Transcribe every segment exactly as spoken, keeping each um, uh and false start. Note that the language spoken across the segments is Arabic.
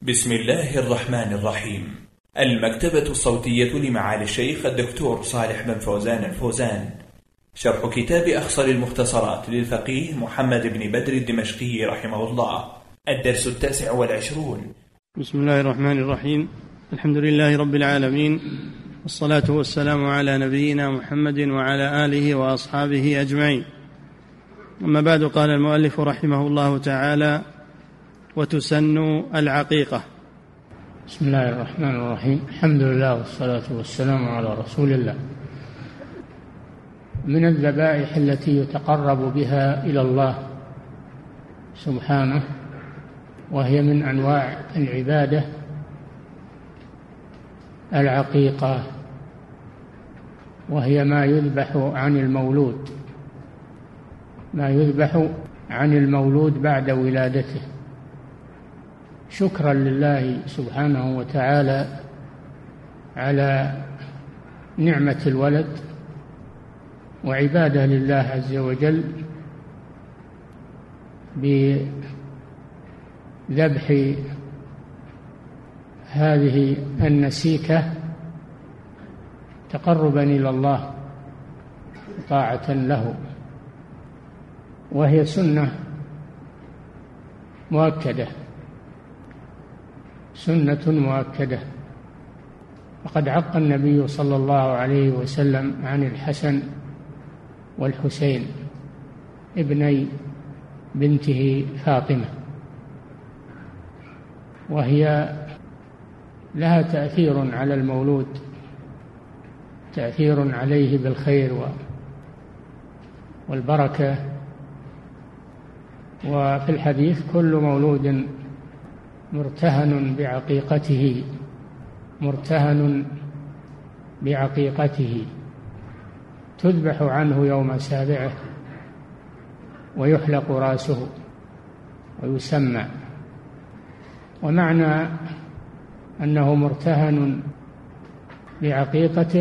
بسم الله الرحمن الرحيم. المكتبة الصوتية لمعالي الشيخ الدكتور صالح بن فوزان الفوزان، شرح كتاب أخصر المختصرات للفقيه محمد بن بدر الدمشقي رحمه الله، الدرس التاسع والعشرون. بسم الله الرحمن الرحيم. الحمد لله رب العالمين، والصلاة والسلام على نبينا محمد وعلى آله وأصحابه أجمعين. أما بعد، قال المؤلف رحمه الله تعالى: وتسن العقيقة. بسم الله الرحمن الرحيم. الحمد لله والصلاة والسلام على رسول الله. من الذبائح التي يتقرب بها إلى الله سبحانه، وهي من أنواع العبادة، العقيقة، وهي ما يذبح عن المولود ما يذبح عن المولود بعد ولادته، شكرا لله سبحانه وتعالى على نعمة الولد، وعبادة لله عز وجل بذبح هذه النسيكة تقربا إلى الله طاعة له، وهي سنة مؤكدة سنة مؤكدة وقد عق النبي صلى الله عليه وسلم عن الحسن والحسين ابني بنته فاطمة، وهي لها تأثير على المولود، تأثير عليه بالخير والبركة. وفي الحديث: كل مولود مرتهن بعقيقته مرتهن بعقيقته تذبح عنه يوم سابعه، ويحلق رأسه ويسمى. ومعنى أنه مرتهن بعقيقته،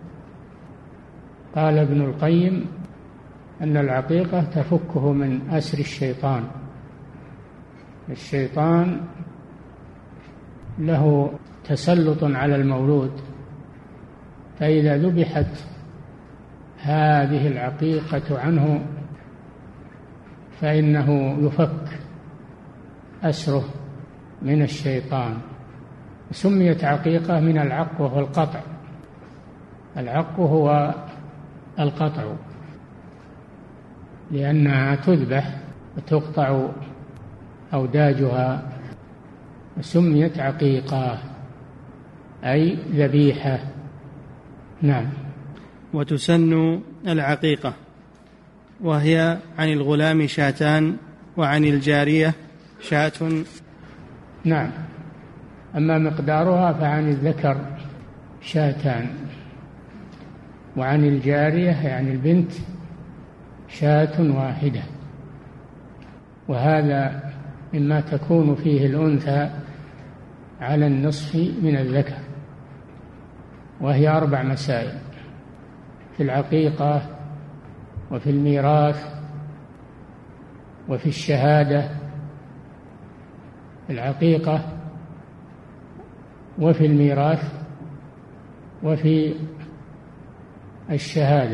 قال ابن القيم أن العقيقة تفكه من أسر الشيطان. الشيطان له تسلط على المولود، فإذا ذبحت هذه العقيقة عنه فإنه يفك أسره من الشيطان. سميت عقيقة من العق وهو القطع. العق هو القطع، لأنها تذبح وتقطع أوداجها، سميت عقيقة أي ذبيحة. نعم. وتسن العقيقة، وهي عن الغلام شاتان، وعن الجارية شاة. نعم. أما مقدارها فعن الذكر شاتان، وعن الجارية يعني البنت شاة واحدة، وهذا مما تكون فيه الأنثى على النصف من الذكر. وهي أربع مسائل في العقيقة، وفي الميراث، وفي الشهادة. العقيقة وفي الميراث وفي الشهادة،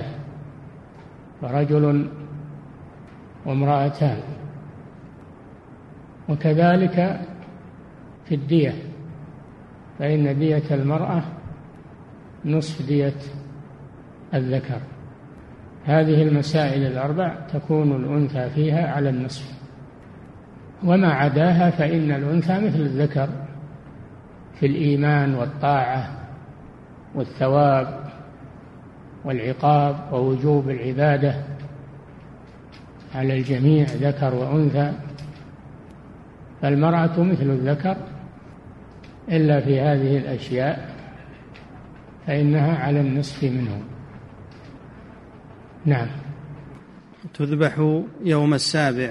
فرجل وامرأتان. وكذلك في الدية، فإن دية المرأة نصف دية الذكر. هذه المسائل الأربع تكون الأنثى فيها على النصف، وما عداها فإن الأنثى مثل الذكر في الإيمان والطاعة والثواب والعقاب ووجوب العبادة على الجميع ذكر وأنثى. فالمرأة مثل الذكر إلا في هذه الأشياء، فإنها على النصف منه. نعم. تذبح يوم السابع.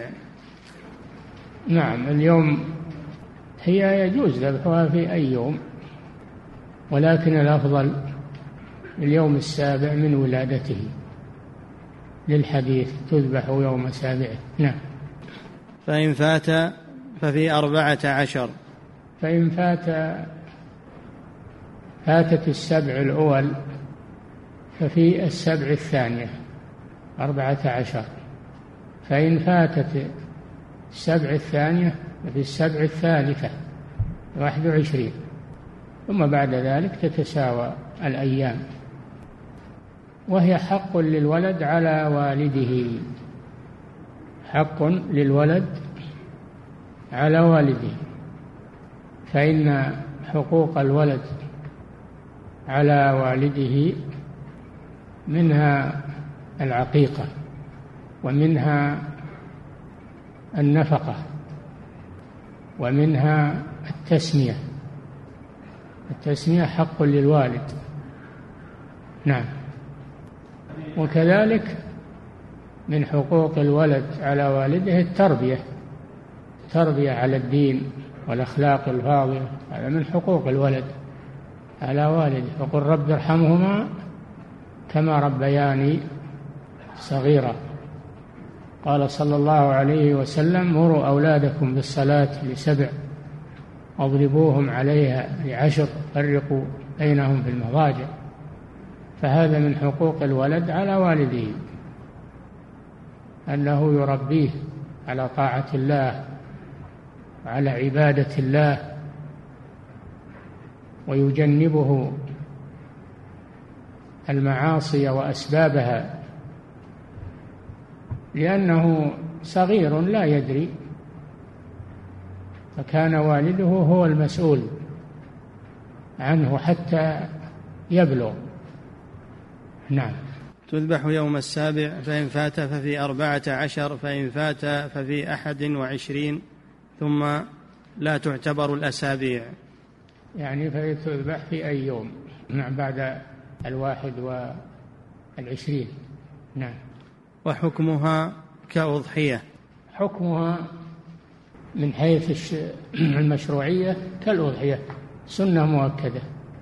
نعم. اليوم هي يجوز ذبحها في أي يوم، ولكن الأفضل اليوم السابع من ولادته، للحديث: تذبح يوم سابعه. نعم. فإن فات ففي أربعة عشر. فإن فات فاتت السبع الأول ففي السبع الثانية أربعة عشر، فإن فاتت السبع الثانية ففي السبع الثالثة واحد وعشرين، ثم بعد ذلك تتساوى الأيام. وهي حق للولد على والده، حق للولد على والده، فإن حقوق الولد على والده منها العقيقة، ومنها النفقة، ومنها التسمية. التسمية حق للوالد، نعم. وكذلك من حقوق الولد على والده التربية، التربية على الدين والأخلاق الفاضلة، هذا من حقوق الولد على والده. فقل رب ارحمهما كما ربياني صغيرا. قال صلى الله عليه وسلم مروا أولادكم بالصلاة لسبع واضربوهم عليها لعشر فرقوا بينهم في المضاجع. فهذا من حقوق الولد على والده، أنه يربيه على طاعة الله وعلى عبادة الله، ويجنبه المعاصي وأسبابها، لأنه صغير لا يدري، فكان والده هو المسؤول عنه حتى يبلغ. نعم. تذبح يوم السابع، فإن فات ففي أربعة عشر، فإن فات ففي أحد وعشرين، ثم لا تعتبر الأسابيع. يعني فتذبح في أي يوم؟ نعم، بعد الواحد والعشرين. نعم. وحكمها كأضحية؟ حكمها من حيث المشروعية كالأضحية، سنة مؤكدة.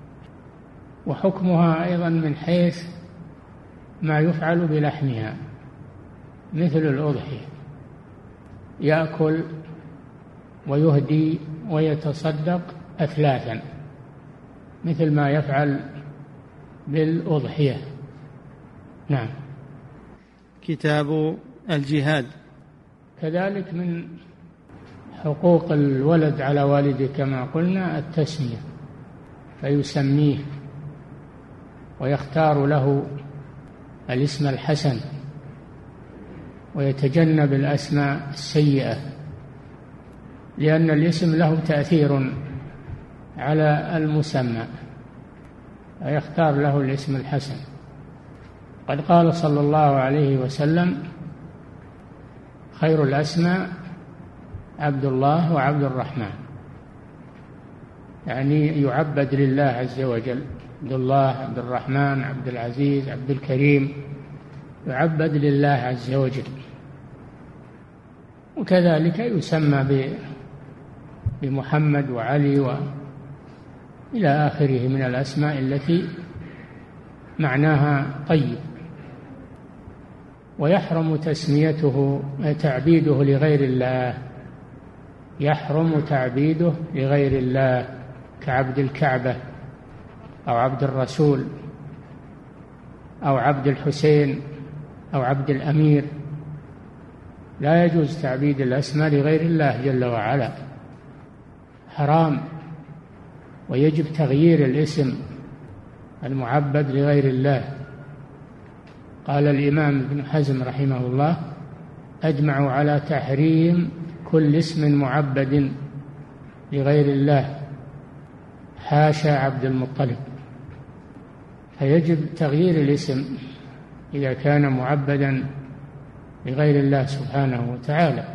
وحكمها أيضا من حيث ما يفعل بلحمها مثل الأضحية، يأكل ويهدي ويتصدق أثلاثا مثل ما يفعل بالأضحية. نعم. كتاب الجهاد. كذلك من حقوق الولد على والده كما قلنا التسمية، فيسميه ويختار له الاسم الحسن، ويتجنب الأسماء السيئة، لأن الاسم له تأثير على المسمى، ويختار له الاسم الحسن. قد قال صلى الله عليه وسلم خير الأسماء عبد الله وعبد الرحمن، يعني يعبد لله عز وجل، عبد الله، عبد الرحمن، عبد العزيز، عبد الكريم، يعبد لله عز وجل. وكذلك يسمى بمحمد وعلي وإلى آخره من الأسماء التي معناها طيب. ويحرم تسميته تعبيده لغير الله، يحرم تعبيده لغير الله كعبد الكعبة أو عبد الرسول أو عبد الحسين أو عبد الأمير. لا يجوز تعبيد الأسماء لغير الله جل وعلا، حرام. ويجب تغيير الاسم المعبد لغير الله. قال الإمام ابن حزم رحمه الله أجمعوا على تحريم كل اسم معبد لغير الله حاشا عبد المطلب. فيجب تغيير الاسم إذا كان معبدا لغير الله سبحانه وتعالى.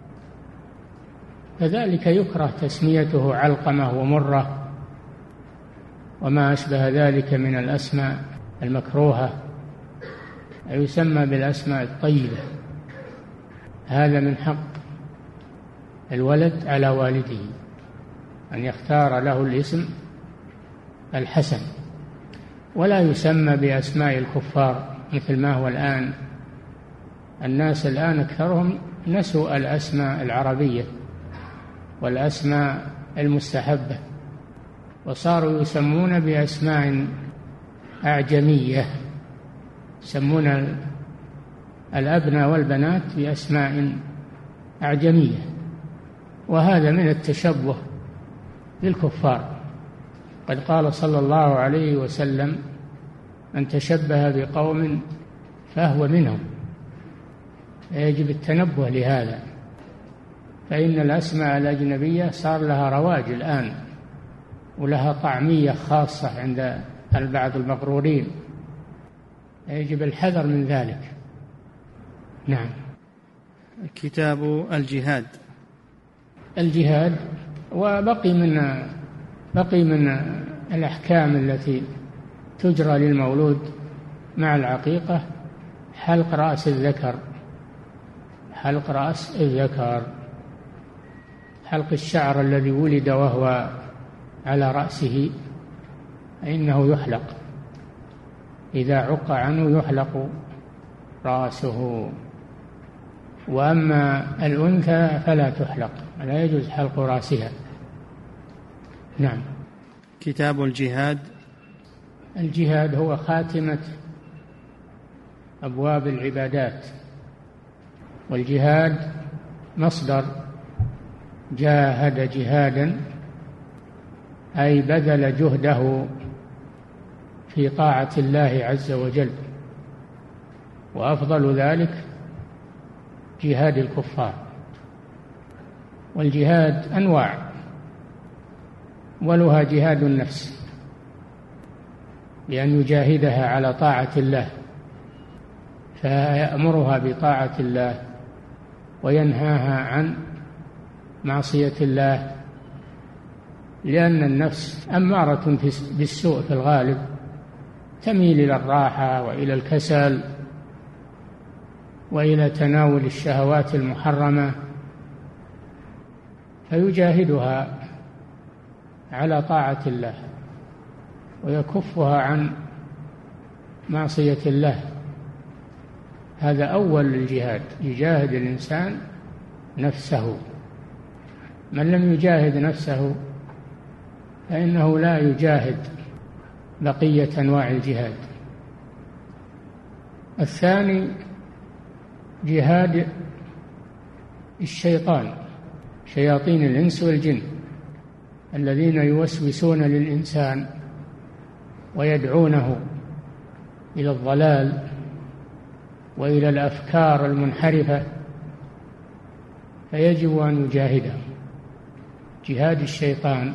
كذلك يكره تسميته علقمة ومرة وما أشبه ذلك من الأسماء المكروهة، يسمى بالأسماء الطيبة. هذا من حق الولد على والده أن يختار له الاسم الحسن، ولا يسمى بأسماء الكفار مثل ما هو الآن. الناس الآن أكثرهم نسوا الأسماء العربية والأسماء المستحبة، وصاروا يسمون بأسماء أعجمية، يسمون الأبناء والبنات بأسماء أعجمية، وهذا من التشبه بالكفار. قد قال صلى الله عليه وسلم: من تشبه بقوم فهو منهم. يجب التنبه لهذا، فإن الأسماء الأجنبية صار لها رواج الآن، ولها طعمية خاصة عند البعض المغرورين، يجب الحذر من ذلك. نعم. كتاب الجهاد. الجهاد وبقي من بقي من الأحكام التي تجرى للمولود مع العقيقة حلق رأس الذكر، حلق رأس الذكر، حلق الشعر الذي ولد وهو على رأسه فإنه يحلق، إذا عق عنه يحلق رأسه. وأما الأنثى فلا تحلق، لا يجوز حلق رأسها. نعم. كتاب الجهاد. الجهاد هو خاتمة أبواب العبادات، والجهاد مصدر جاهد جهادا، أي بذل جهده في طاعة الله عز وجل، وأفضل ذلك جهاد الكفار. والجهاد أنواع، ولها جهاد النفس بأن يجاهدها على طاعة الله، فيأمرها بطاعة الله وينهاها عن معصية الله، لأن النفس أمارة بالسوء في الغالب، تميل إلى الراحة وإلى الكسل وإلى تناول الشهوات المحرمة، فيجاهدها على طاعة الله ويكفها عن معصية الله. هذا أول الجهاد، يجاهد الإنسان نفسه. من لم يجاهد نفسه فإنه لا يجاهد بقية أنواع الجهاد. الثاني جهاد الشيطان، شياطين الإنس والجن الذين يوسوسون للإنسان ويدعونه إلى الضلال وإلى الأفكار المنحرفة، فيجب أن يجاهدهم، جهاد الشيطان،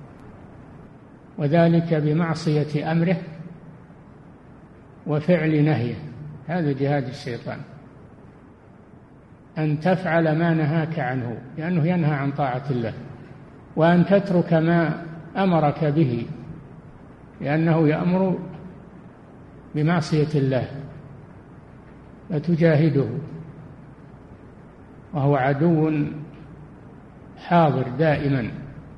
وذلك بمعصية أمره وفعل نهيه. هذا جهاد الشيطان، أن تفعل ما نهاك عنه لأنه ينهى عن طاعة الله، وأن تترك ما أمرك به لأنه يأمر بمعصية الله، فتجاهده وهو عدو حاضر دائما.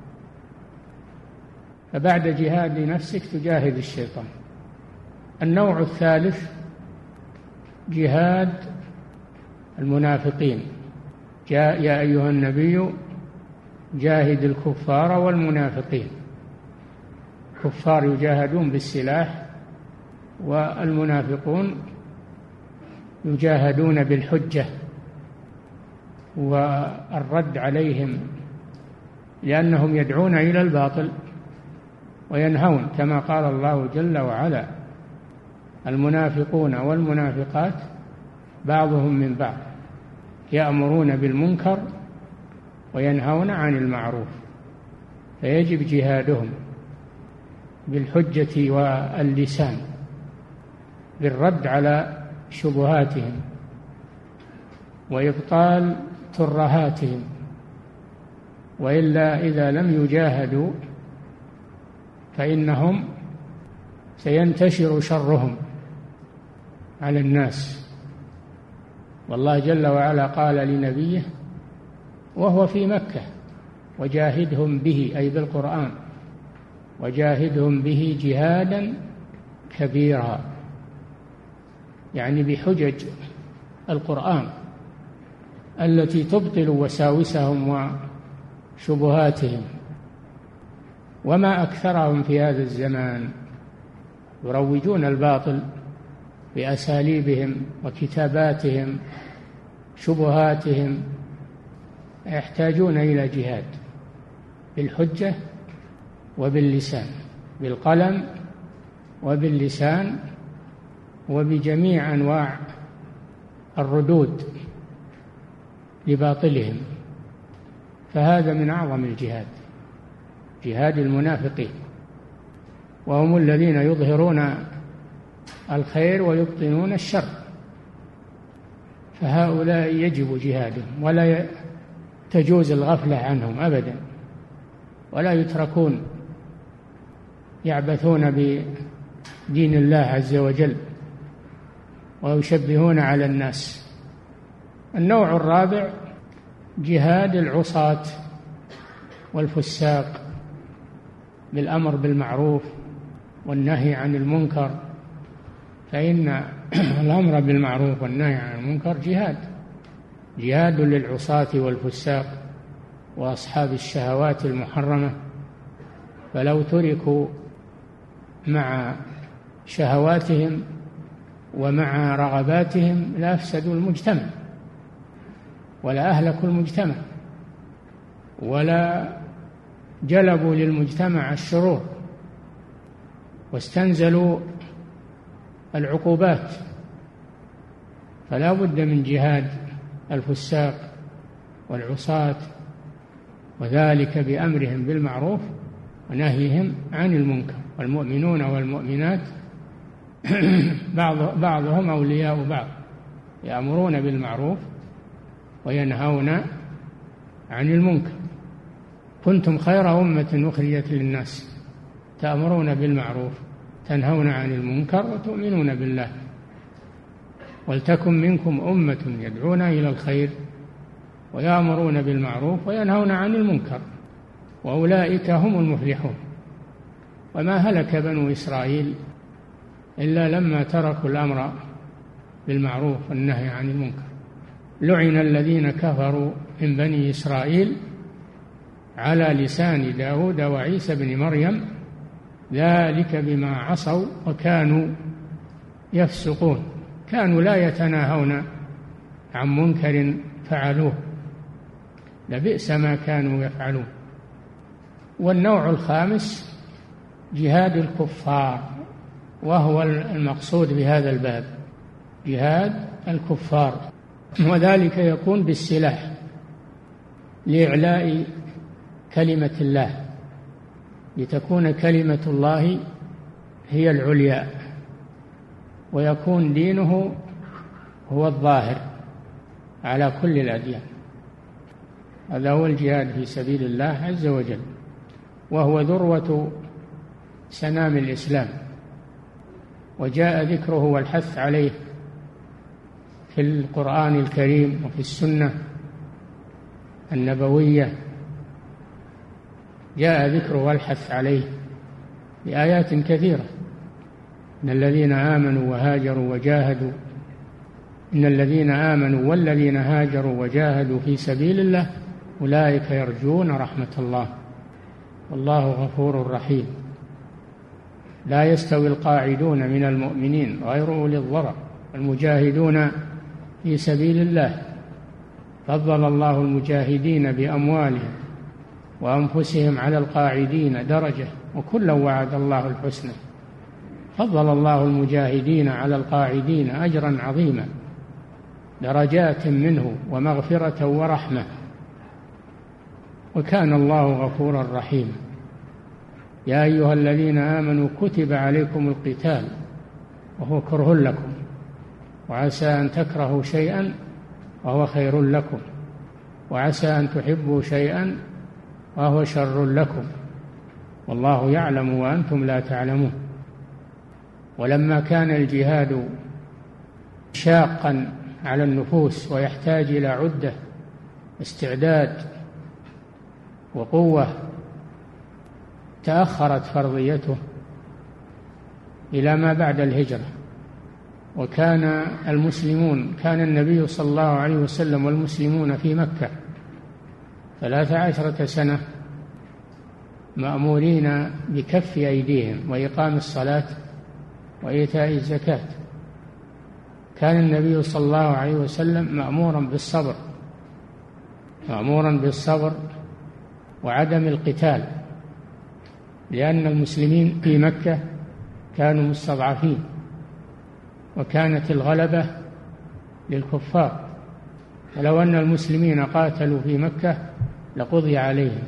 فبعد جهاد نفسك تجاهد الشيطان. النوع الثالث جهاد المنافقين. جاء يا أيها النبي جاهد الكفار والمنافقين. الكفار يجاهدون بالسلاح، والمنافقون يجاهدون بالحجة والرد عليهم، لأنهم يدعون إلى الباطل وينهون، كما قال الله جل وعلا: المنافقون والمنافقات بعضهم من بعض يأمرون بالمنكر وينهون عن المعروف. فيجب جهادهم بالحجة واللسان، بالرد على شبهاتهم وإبطال ترهاتهم، وإلا إذا لم يجاهدوا فإنهم سينتشر شرهم على الناس. والله جل وعلا قال لنبيه وهو في مكة: وجاهدهم به، أي بالقرآن، وجاهدهم به جهادا كبيرا، يعني بحجج القرآن التي تبطل وساوسهم وشبهاتهم وما أكثرهم في هذا الزمان، يروجون الباطل بأساليبهم وكتاباتهم شبهاتهم، يحتاجون إلى جهاد بالحجة وباللسان، بالقلم وباللسان وبجميع أنواع الردود لباطلهم. فهذا من أعظم الجهاد، جهاد المنافقين، وهم الذين يظهرون الخير ويبطنون الشر، فهؤلاء يجب جهادهم ولا تجوز الغفلة عنهم أبدا، ولا يتركون يعبثون بدين الله عز وجل ويشبهون على الناس. النوع الرابع جهاد العصاة والفساق بالأمر بالمعروف والنهي عن المنكر، فإن الأمر بالمعروف والنهي عن المنكر جهاد، جهاد للعصاة والفساق وأصحاب الشهوات المحرمة، فلو تركوا مع شهواتهم ومع رغباتهم لأفسدوا المجتمع ولا أهلكوا المجتمع ولا جلبوا للمجتمع الشرور واستنزلوا العقوبات. فلا بد من جهاد الفساق والعصاة، وذلك بأمرهم بالمعروف ونهيهم عن المنكر. والمؤمنون والمؤمنات بعض بعضهم أولياء بعض، يأمرون بالمعروف وينهون عن المنكر. كنتم خير أمة أخرجت للناس تأمرون بالمعروف تنهون عن المنكر وتؤمنون بالله، ولتكن منكم أمة يدعون إلى الخير ويأمرون بالمعروف وينهون عن المنكر وأولئك هم المفلحون. وما هلك بنو إسرائيل إلا لما تركوا الأمر بالمعروف والنهي عن المنكر. لعن الذين كفروا من بني إسرائيل على لسان داود وعيسى بن مريم ذلك بما عصوا وكانوا يفسقون، كانوا لا يتناهون عن منكر فعلوه، لبئس ما كانوا يفعلون. والنوع الخامس جهاد الكفار، وهو المقصود بهذا الباب جهاد الكفار، وذلك يكون بالسلاح لإعلاء كلمة الله، لتكون كلمة الله هي العليا ويكون دينه هو الظاهر على كل الأديان. هذا هو الجهاد في سبيل الله عز وجل، وهو ذروة سنام الإسلام، وجاء ذكره والحث عليه في القرآن الكريم وفي السنة النبوية، جاء ذكره والحث عليه بآيات كثيرة. إن الذين آمنوا وهاجروا وجاهدوا إن الذين آمنوا والذين هاجروا وجاهدوا في سبيل الله أولئك يرجون رحمة الله والله غفور رحيم. لا يستوي القاعدون من المؤمنين غير أولي الضرر المجاهدون في سبيل الله، فضل الله المجاهدين بأموالهم وأنفسهم على القاعدين درجة وكلا وعد الله الحسنى. فضل الله المجاهدين على القاعدين أجرا عظيما، درجات منه ومغفرة ورحمة، وكان الله غفورا رحيما. يا أيها الذين آمنوا كتب عليكم القتال وهو كره لكم وعسى أن تكرهوا شيئا وهو خير لكم وعسى أن تحبوا شيئا وهو شر لكم والله يعلم وأنتم لا تعلمون. ولما كان الجهاد شاقا على النفوس ويحتاج إلى عدة استعداد وقوة، تأخرت فرضيته إلى ما بعد الهجرة. وكان المسلمون كان النبي صلى الله عليه وسلم والمسلمون في مكة ثلاث عشرة سنة مأمورين بكف أيديهم وإقام الصلاة وإيتاء الزكاة. كان النبي صلى الله عليه وسلم مأمورا بالصبر مأمورا بالصبر وعدم القتال، لأن المسلمين في مكة كانوا مستضعفين وكانت الغلبة للكفار، ولو أن المسلمين قاتلوا في مكة لقضي عليهم،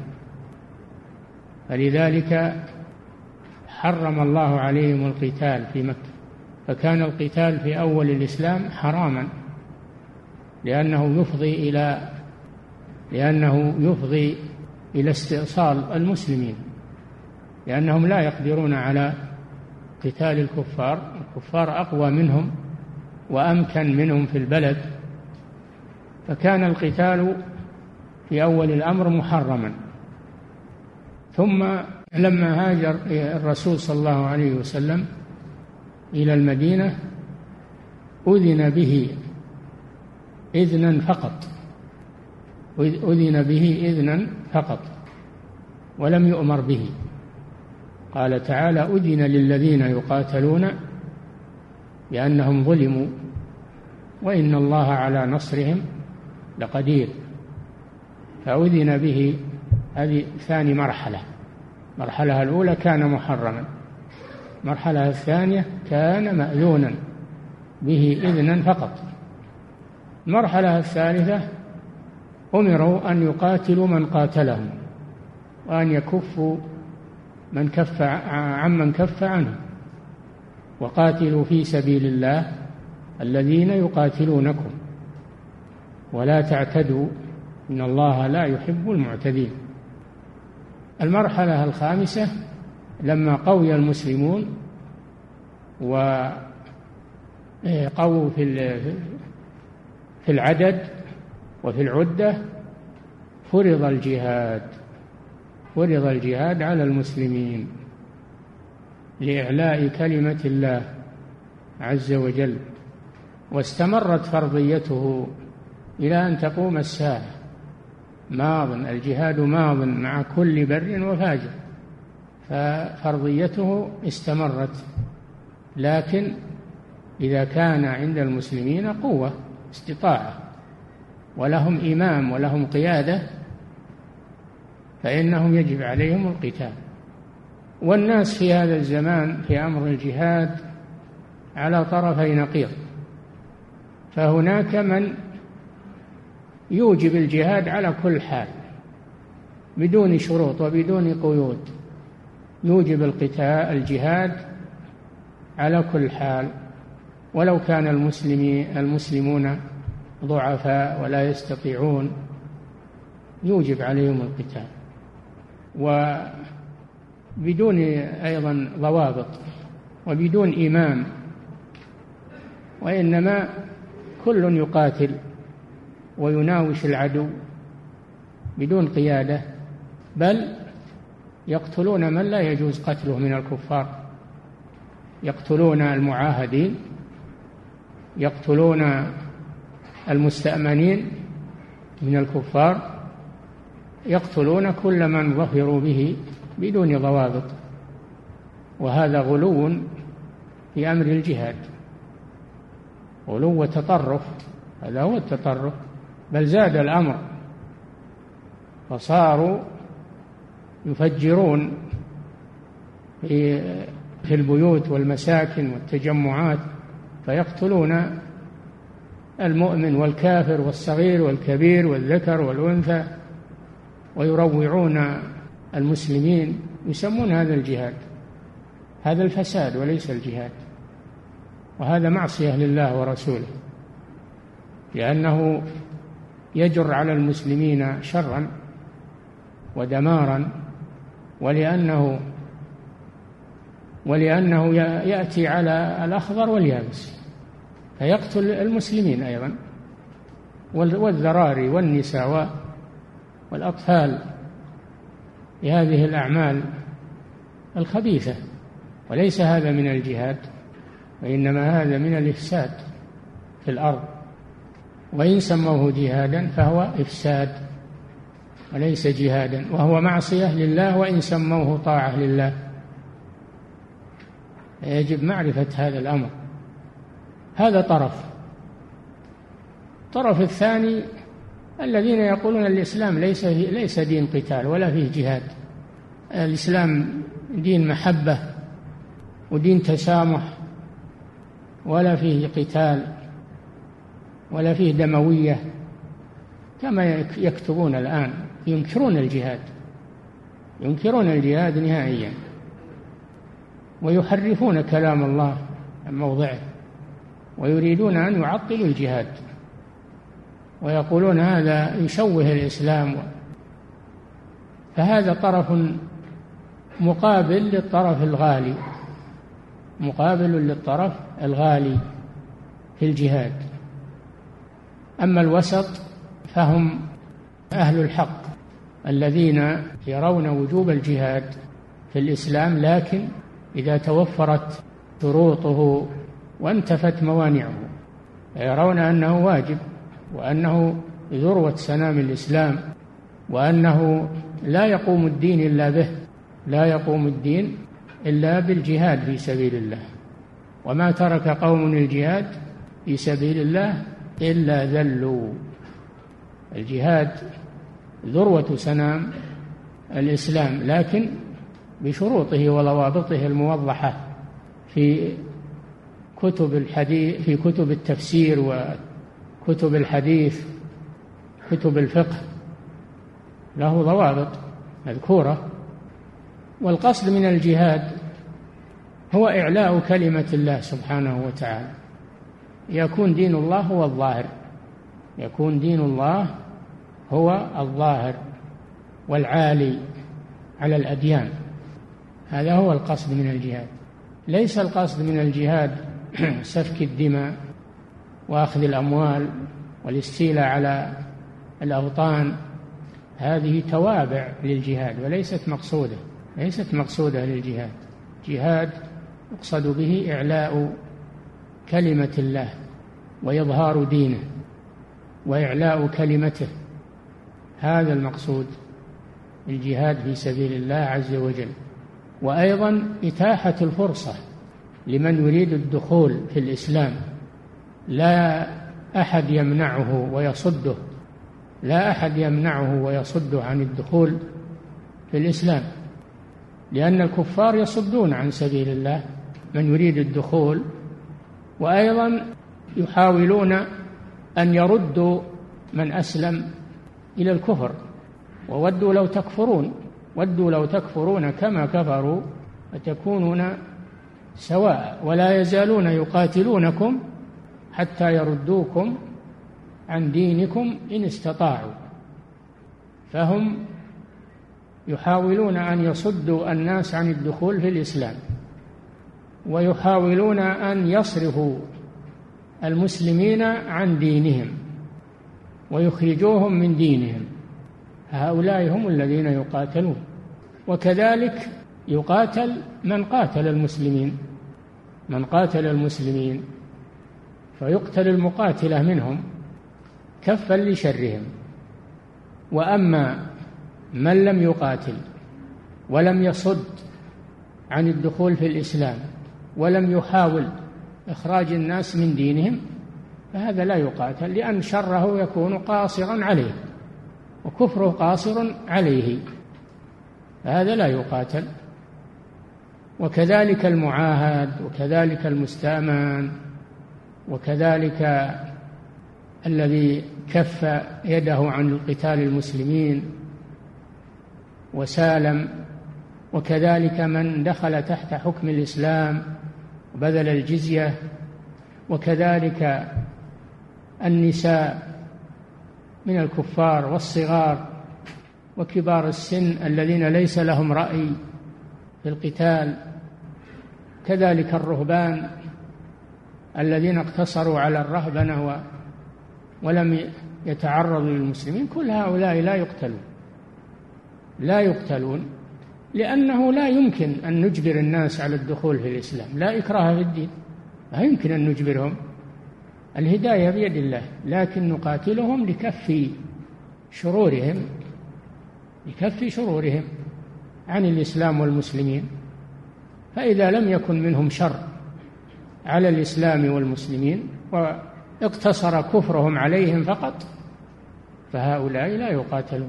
فلذلك حرم الله عليهم القتال في مكة. فكان القتال في أول الإسلام حراما، لأنه يفضي إلى لأنه يفضي إلى استئصال المسلمين، لأنهم لا يقدرون على قتال الكفار. الكفار أقوى منهم وأمكن منهم في البلد، فكان القتال في أول الأمر محرما. ثم لما هاجر الرسول صلى الله عليه وسلم إلى المدينة أذن به إذنا فقط أذن به إذنا فقط ولم يؤمر به. قال تعالى: أذن للذين يقاتلون بأنهم ظلموا وإن الله على نصرهم لقدير. فأذن به، هذه ثاني مرحلة. المرحلة الأولى كان محرما، المرحلة الثانية كان مأذونا به إذنا فقط. المرحلة الثالثة أمروا أن يقاتلوا من قاتلهم وأن يكفوا من كف عمن كف عنه، وقاتلوا في سبيل الله الذين يقاتلونكم ولا تعتدوا إن الله لا يحب المعتدين. المرحلة الخامسة لما قوي المسلمون وقووا في في العدد وفي العدة فرض الجهاد فرض الجهاد على المسلمين لإعلاء كلمة الله عز وجل، واستمرت فرضيته إلى أن تقوم الساعة. ماض الجهاد ماض مع كل بر وفاجر، ففرضيته استمرت. لكن إذا كان عند المسلمين قوة استطاعة ولهم إمام ولهم قيادة فإنهم يجب عليهم القتال. والناس في هذا الزمان في أمر الجهاد على طرفي نقيض، فهناك من يوجب الجهاد على كل حال بدون شروط وبدون قيود، يوجب القتال الجهاد على كل حال ولو كان المسلمين المسلمون ضعفاء ولا يستطيعون، يوجب عليهم القتال وبدون أيضا ضوابط وبدون إمام، وإنما كل يقاتل ويناوش العدو بدون قيادة، بل يقتلون من لا يجوز قتله من الكفار، يقتلون المعاهدين، يقتلون المستأمنين من الكفار، يقتلون كل من ظفروا به بدون ضوابط. وهذا غلو في أمر الجهاد، غلو وتطرف، هذا هو التطرف، بل زاد الأمر فصاروا يفجرون في في البيوت والمساكن والتجمعات، فيقتلون المؤمن والكافر والصغير والكبير والذكر والأنثى ويروعون المسلمين، يسمون هذا الجهاد. هذا الفساد وليس الجهاد، وهذا معصية لله ورسوله، لأنه يجر على المسلمين شرا ودمارا، ولأنه ولأنه يأتي على الأخضر واليابس فيقتل المسلمين أيضا والذراري والنساء والأطفال بهذه الأعمال الخبيثة. وليس هذا من الجهاد، وإنما هذا من الإفساد في الأرض، وإن سموه جهادا فهو إفساد. وليس جهادا، وهو معصية لله وإن سموه طاعة لله. يجب معرفة هذا الأمر. هذا طرف. الطرف الثاني الذين يقولون الإسلام ليس ليس دين قتال ولا فيه جهاد، الإسلام دين محبة ودين تسامح، ولا فيه قتال ولا فيه دموية كما يكتبون الآن. ينكرون الجهاد، ينكرون الجهاد نهائيا، ويحرفون كلام الله عن موضعه، ويريدون أن يعطلوا الجهاد، ويقولون هذا يشوه الإسلام. فهذا طرف مقابل للطرف الغالي، مقابل للطرف الغالي في الجهاد. أما الوسط فهم أهل الحق الذين يرون وجوب الجهاد في الإسلام، لكن إذا توفرت شروطه وانتفت موانعه، يرون أنه واجب، وأنه ذروة سنام الإسلام، وأنه لا يقوم الدين إلا به، لا يقوم الدين إلا بالجهاد في سبيل الله. وما ترك قوم الجهاد في سبيل الله إلا ذلوا. الجهاد ذروة سنام الإسلام، لكن بشروطه وضوابطه الموضحة في كتب الحديث، في كتب التفسير وكتب الحديث، كتب الفقه، له ضوابط مذكورة. والقصد من الجهاد هو إعلاء كلمة الله سبحانه وتعالى، يكون دين الله هو الظاهر، يكون دين الله هو الظاهر والعالي على الأديان. هذا هو القصد من الجهاد. ليس القصد من الجهاد سفك الدماء وأخذ الأموال والاستيلاء على الأوطان، هذه توابع للجهاد وليست مقصودة، ليست مقصودة للجهاد. جهاد يقصد به إعلاء كلمة الله وإظهار دينه وإعلاء كلمته، هذا المقصود الجهاد في سبيل الله عز وجل. وأيضا إتاحة الفرصة لمن يريد الدخول في الإسلام، لا أحد يمنعه ويصده، لا أحد يمنعه ويصده عن الدخول في الإسلام، لأن الكفار يصدون عن سبيل الله من يريد الدخول، وأيضا يحاولون أن يردوا من أسلم إلى الكفر، وودوا لو تكفرون، ودوا لو تكفرون كما كفروا فتكونون سواء، ولا يزالون يقاتلونكم حتى يردوكم عن دينكم إن استطاعوا. فهم يحاولون أن يصدوا الناس عن الدخول في الإسلام، ويحاولون أن يصرفوا المسلمين عن دينهم ويخرجوهم من دينهم. هؤلاء هم الذين يقاتلون. وكذلك يقاتل من قاتل المسلمين، من قاتل المسلمين فيقتل المقاتلة منهم كفا لشرهم. وأما من لم يقاتل ولم يصد عن الدخول في الإسلام ولم يحاول إخراج الناس من دينهم فهذا لا يقاتل، لأن شره يكون قاصرا عليه وكفره قاصر عليه، فهذا لا يقاتل. وكذلك المعاهد، وكذلك المستأمن، وكذلك الذي كف يده عن القتال المسلمين وسالم، وكذلك من دخل تحت حكم الإسلام وبذل الجزية، وكذلك النساء من الكفار والصغار وكبار السن الذين ليس لهم رأي في القتال، كذلك الرهبان الذين اقتصروا على الرهبنة ولم يتعرضوا للمسلمين. كل هؤلاء لا يقتلون، لا يقتلون لأنه لا يمكن أن نجبر الناس على الدخول في الإسلام، لا إكراه في الدين، لا يمكن أن نجبرهم، الهداية بيد الله، لكن نقاتلهم لكف شرورهم لكف شرورهم عن الإسلام والمسلمين. فإذا لم يكن منهم شر على الإسلام والمسلمين واقتصر كفرهم عليهم فقط فهؤلاء لا يقاتلون.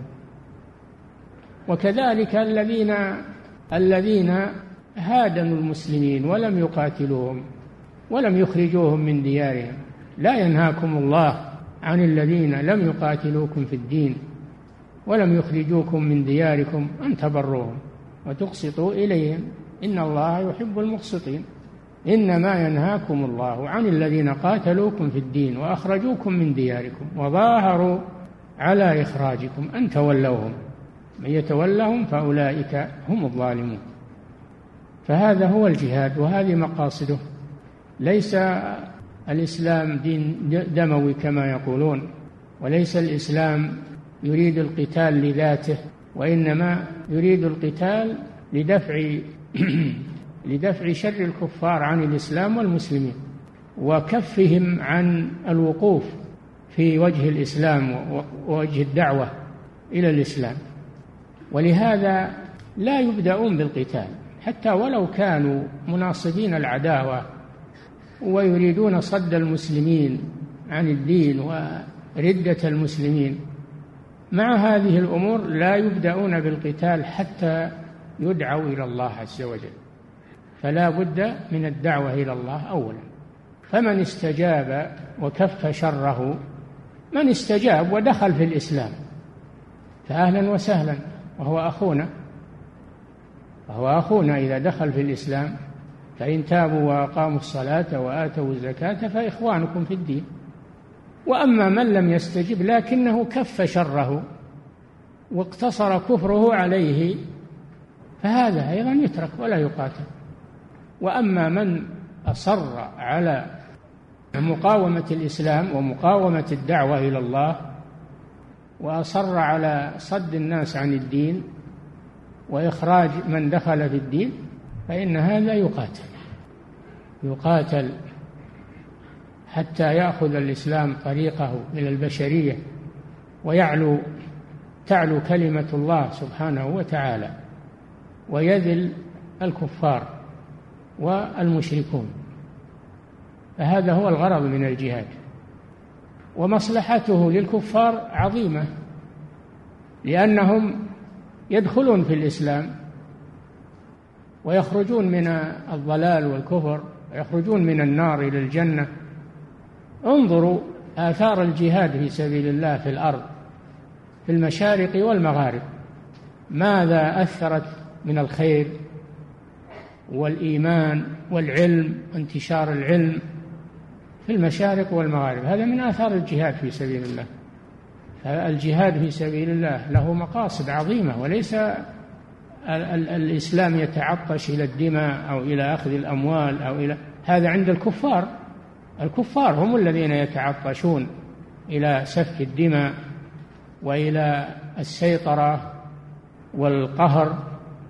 وكذلك الذين الذين هادنوا المسلمين ولم يقاتلوهم ولم يخرجوهم من ديارهم، لا ينهاكم الله عن الذين لم يقاتلوكم في الدين ولم يخرجوكم من دياركم أن تبروهم وتقسطوا إليهم إن الله يحب المقسطين. إنما ينهاكم الله عن الذين قاتلوكم في الدين وأخرجوكم من دياركم وظاهروا على إخراجكم أن تولوهم، من يتولهم فأولئك هم الظالمون. فهذا هو الجهاد وهذه مقاصده. ليس الإسلام دين دموي كما يقولون، وليس الإسلام يريد القتال لذاته، وإنما يريد القتال لدفع لدفع شر الكفار عن الإسلام والمسلمين وكفهم عن الوقوف في وجه الإسلام ووجه الدعوة إلى الإسلام. ولهذا لا يبدأون بالقتال حتى ولو كانوا مناصبين العداوة ويريدون صد المسلمين عن الدين وردة المسلمين. مع هذه الأمور لا يبدأون بالقتال حتى يدعوا إلى الله عز وجل، فلا بد من الدعوة إلى الله أولا. فمن استجاب وكف شره، من استجاب ودخل في الإسلام فأهلا وسهلا، وهو أخونا وهو أخونا إذا دخل في الإسلام، فإن تابوا وأقاموا الصلاة وآتوا الزكاة فإخوانكم في الدين. وأما من لم يستجب لكنه كف شره واقتصر كفره عليه فهذا أيضا يترك ولا يقاتل. وأما من أصر على مقاومة الإسلام ومقاومة الدعوة إلى الله وأصر على صد الناس عن الدين وإخراج من دخل في الدين فإن هذا يقاتل يقاتل حتى يأخذ الإسلام طريقه إلى البشرية ويعلو تعلو كلمة الله سبحانه وتعالى ويذل الكفار والمشركون. فهذا هو الغرض من الجهاد، ومصلحته للكفار عظيمة لأنهم يدخلون في الإسلام ويخرجون من الضلال والكفر ويخرجون من النار إلى الجنة. انظروا آثار الجهاد في سبيل الله في الأرض في المشارق والمغارب، ماذا أثرت من الخير والإيمان والعلم وانتشار العلم في المشارق والمغارب. هذا من آثار الجهاد في سبيل الله. الجهاد في سبيل الله له مقاصد عظيمة، وليس الإسلام يتعطش إلى الدماء أو إلى أخذ الأموال أو إلى هذا عند الكفار. الكفار هم الذين يتعطشون إلى سفك الدماء وإلى السيطرة والقهر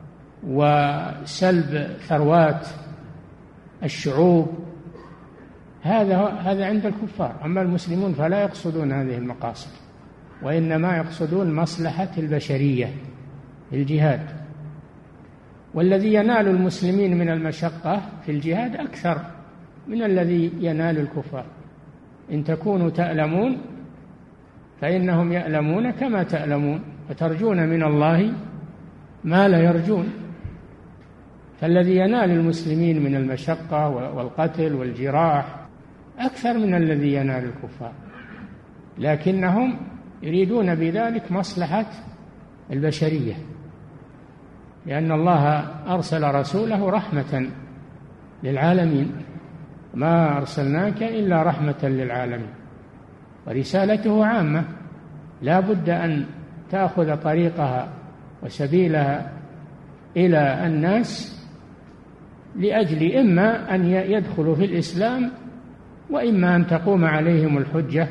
وسلب ثروات الشعوب. هذا هذا عند الكفار. أما المسلمون فلا يقصدون هذه المقاصد، وإنما يقصدون مصلحة البشرية الجهاد. والذي ينال المسلمين من المشقة في الجهاد أكثر من الذي ينال الكفار. إن تكونوا تألمون فإنهم يألمون كما تألمون وترجون من الله ما لا يرجون. فالذي ينال المسلمين من المشقة والقتل والجراح أكثر من الذي ينال الكفار، لكنهم يريدون بذلك مصلحة البشرية، لأن الله أرسل رسوله رحمة للعالمين، ما أرسلناك إلا رحمة للعالمين، ورسالته عامة لا بد أن تأخذ طريقها وسبيلها إلى الناس لأجل إما أن يدخلوا في الإسلام وإما أن تقوم عليهم الحجة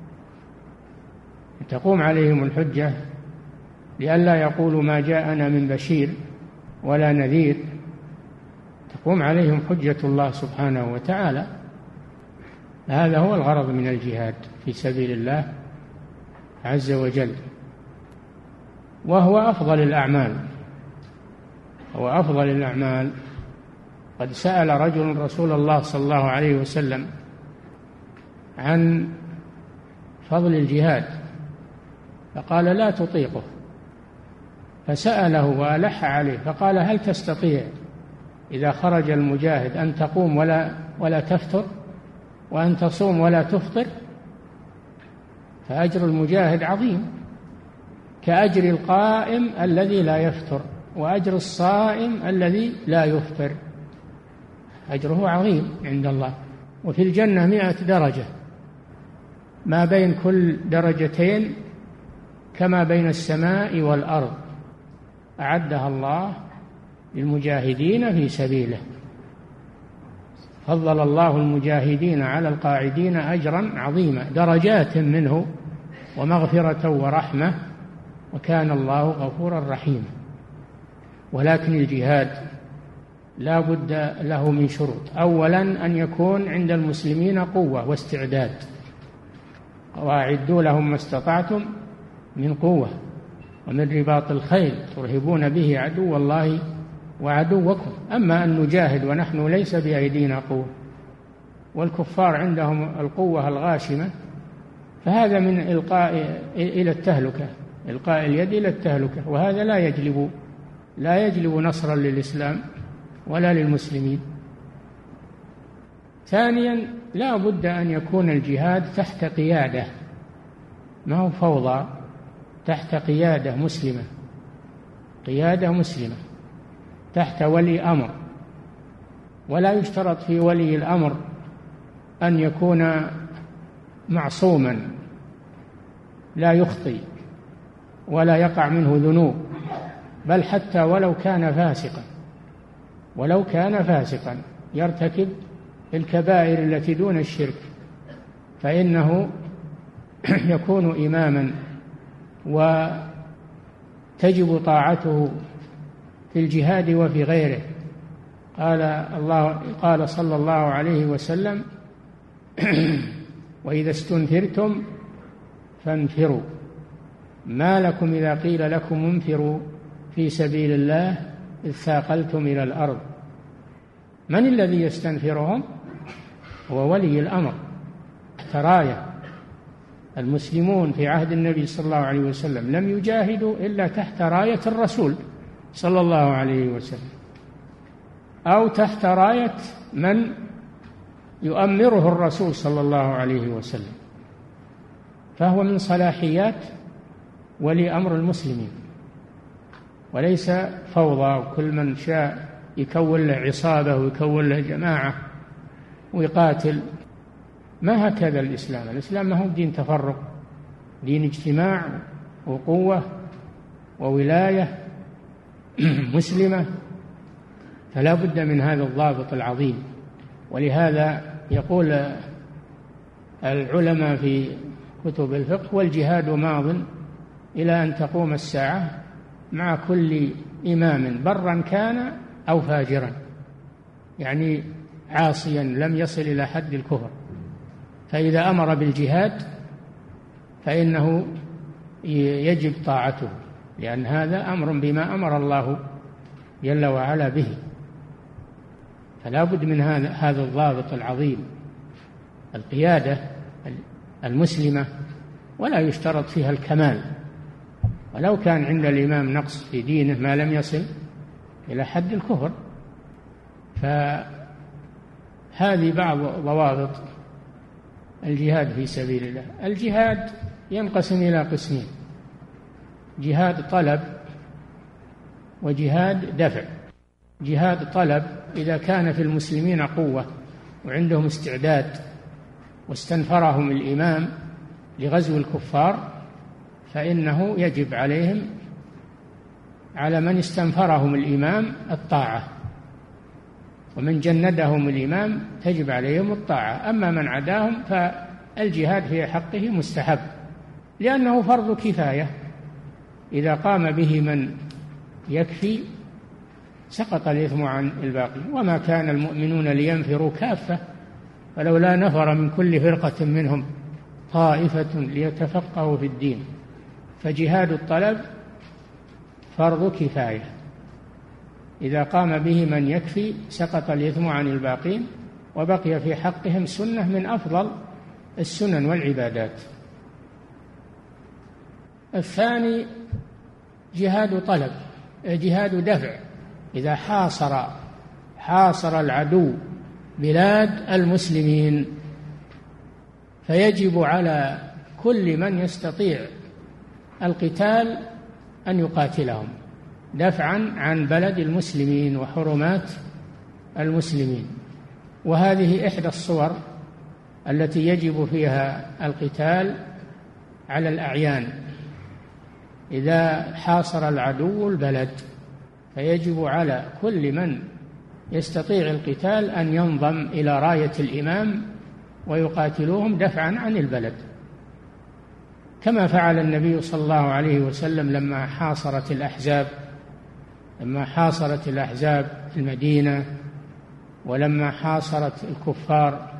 تقوم عليهم الحجة لئلا يقولوا ما جاءنا من بشير ولا نذير، تقوم عليهم حجة الله سبحانه وتعالى. هذا هو الغرض من الجهاد في سبيل الله عز وجل. وهو أفضل الأعمال، هو أفضل الأعمال. قد سأل رجل رسول الله صلى الله عليه وسلم عن فضل الجهاد فقال لا تطيقه، فسأله وألح عليه فقال هل تستطيع إذا خرج المجاهد أن تقوم ولا ولا تفطر، وأن تصوم ولا تفطر؟ فأجر المجاهد عظيم كأجر القائم الذي لا يفطر، وأجر الصائم الذي لا يفطر أجره عظيم عند الله. وفي الجنة مئة درجة، ما بين كل درجتين كما بين السماء والأرض، أعدها الله للمجاهدين في سبيله. فضل الله المجاهدين على القاعدين أجرا عظيما، درجات منه ومغفرة ورحمة، وكان الله غفورا رحيما. ولكن الجهاد لا بد له من شروط. أولا أن يكون عند المسلمين قوة واستعداد، وأعدوا لهم ما استطعتم من قوة ومن رباط الخيل ترهبون به عدو الله وعدوكم. أما أن نجاهد ونحن ليس بأيدينا قوة والكفار عندهم القوة الغاشمة، فهذا من إلقاء إلى التهلكة، إلقاء اليد إلى التهلكة، وهذا لا يجلب لا يجلب نصرا للإسلام ولا للمسلمين. ثانيا لا بد أن يكون الجهاد تحت قيادة، ما هو فوضى، تحت قيادة مسلمة، قيادة مسلمة تحت ولي أمر. ولا يشترط في ولي الأمر أن يكون معصوما لا يخطئ ولا يقع منه ذنوب، بل حتى ولو كان فاسقا، ولو كان فاسقا يرتكب الكبائر التي دون الشرك، فإنه يكون إماما وتجب طاعته في الجهاد وفي غيره. قال الله قال صلى الله عليه وسلم وإذا استنفرتم فانفروا، ما لكم إذا قيل لكم انفروا في سبيل الله إذ ثاقلتم إلى الأرض. من الذي يستنفرهم؟ هو ولي الأمر تحت راية. المسلمون في عهد النبي صلى الله عليه وسلم لم يجاهدوا إلا تحت راية الرسول صلى الله عليه وسلم، أو تحت راية من يؤمره الرسول صلى الله عليه وسلم، فهو من صلاحيات ولي أمر المسلمين، وليس فوضى وكل من شاء يكون له عصابة ويكون له جماعة ويقاتل. ما هكذا الإسلام. الإسلام ما هو دين تفرق، دين اجتماع وقوة وولاية مسلمة، فلا بد من هذا الضابط العظيم. ولهذا يقول العلماء في كتب الفقه والجهاد ماض إلى أن تقوم الساعة مع كل إمام برا كان أو فاجرا، يعني عاصيا لم يصل إلى حد الكفر، فإذا أمر بالجهاد فإنه يجب طاعته، لأن هذا أمر بما أمر الله جل وعلا به. فلا بد من هذا هذا الضابط العظيم، القيادة المسلمة، ولا يشترط فيها الكمال، ولو كان عند الإمام نقص في دينه ما لم يصل إلى حد الكفر. فهذه بعض ضوابط الجهاد في سبيل الله. الجهاد ينقسم إلى قسمين: جهاد طلب وجهاد دفع. جهاد طلب إذا كان في المسلمين قوة وعندهم استعداد واستنفرهم الإمام لغزو الكفار، فإنه يجب عليهم على من استنفرهم الإمام الطاعة، ومن جندهم الإمام تجب عليهم الطاعة. أما من عداهم فالجهاد في حقه مستحب، لأنه فرض كفاية، إذا قام به من يكفي سقط الإثم عن الباقي. وما كان المؤمنون لينفروا كافة فلولا نفر من كل فرقة منهم طائفة ليتفقهوا في الدين. فجهاد الطلب فرض كفاية، إذا قام به من يكفي سقط الإثم عن الباقين، وبقي في حقهم سنة من أفضل السنن والعبادات. الثاني جهاد طلب، جهاد دفع، إذا حاصر حاصر العدو بلاد المسلمين فيجب على كل من يستطيع القتال أن يقاتلهم دفعا عن بلد المسلمين وحرمات المسلمين. وهذه إحدى الصور التي يجب فيها القتال على الأعيان. إذا حاصر العدو البلد فيجب على كل من يستطيع القتال أن ينضم إلى راية الإمام ويقاتلوهم دفعا عن البلد، كما فعل النبي صلى الله عليه وسلم لما حاصرت الأحزاب لما حاصرت الأحزاب المدينة، ولما حاصرت الكفار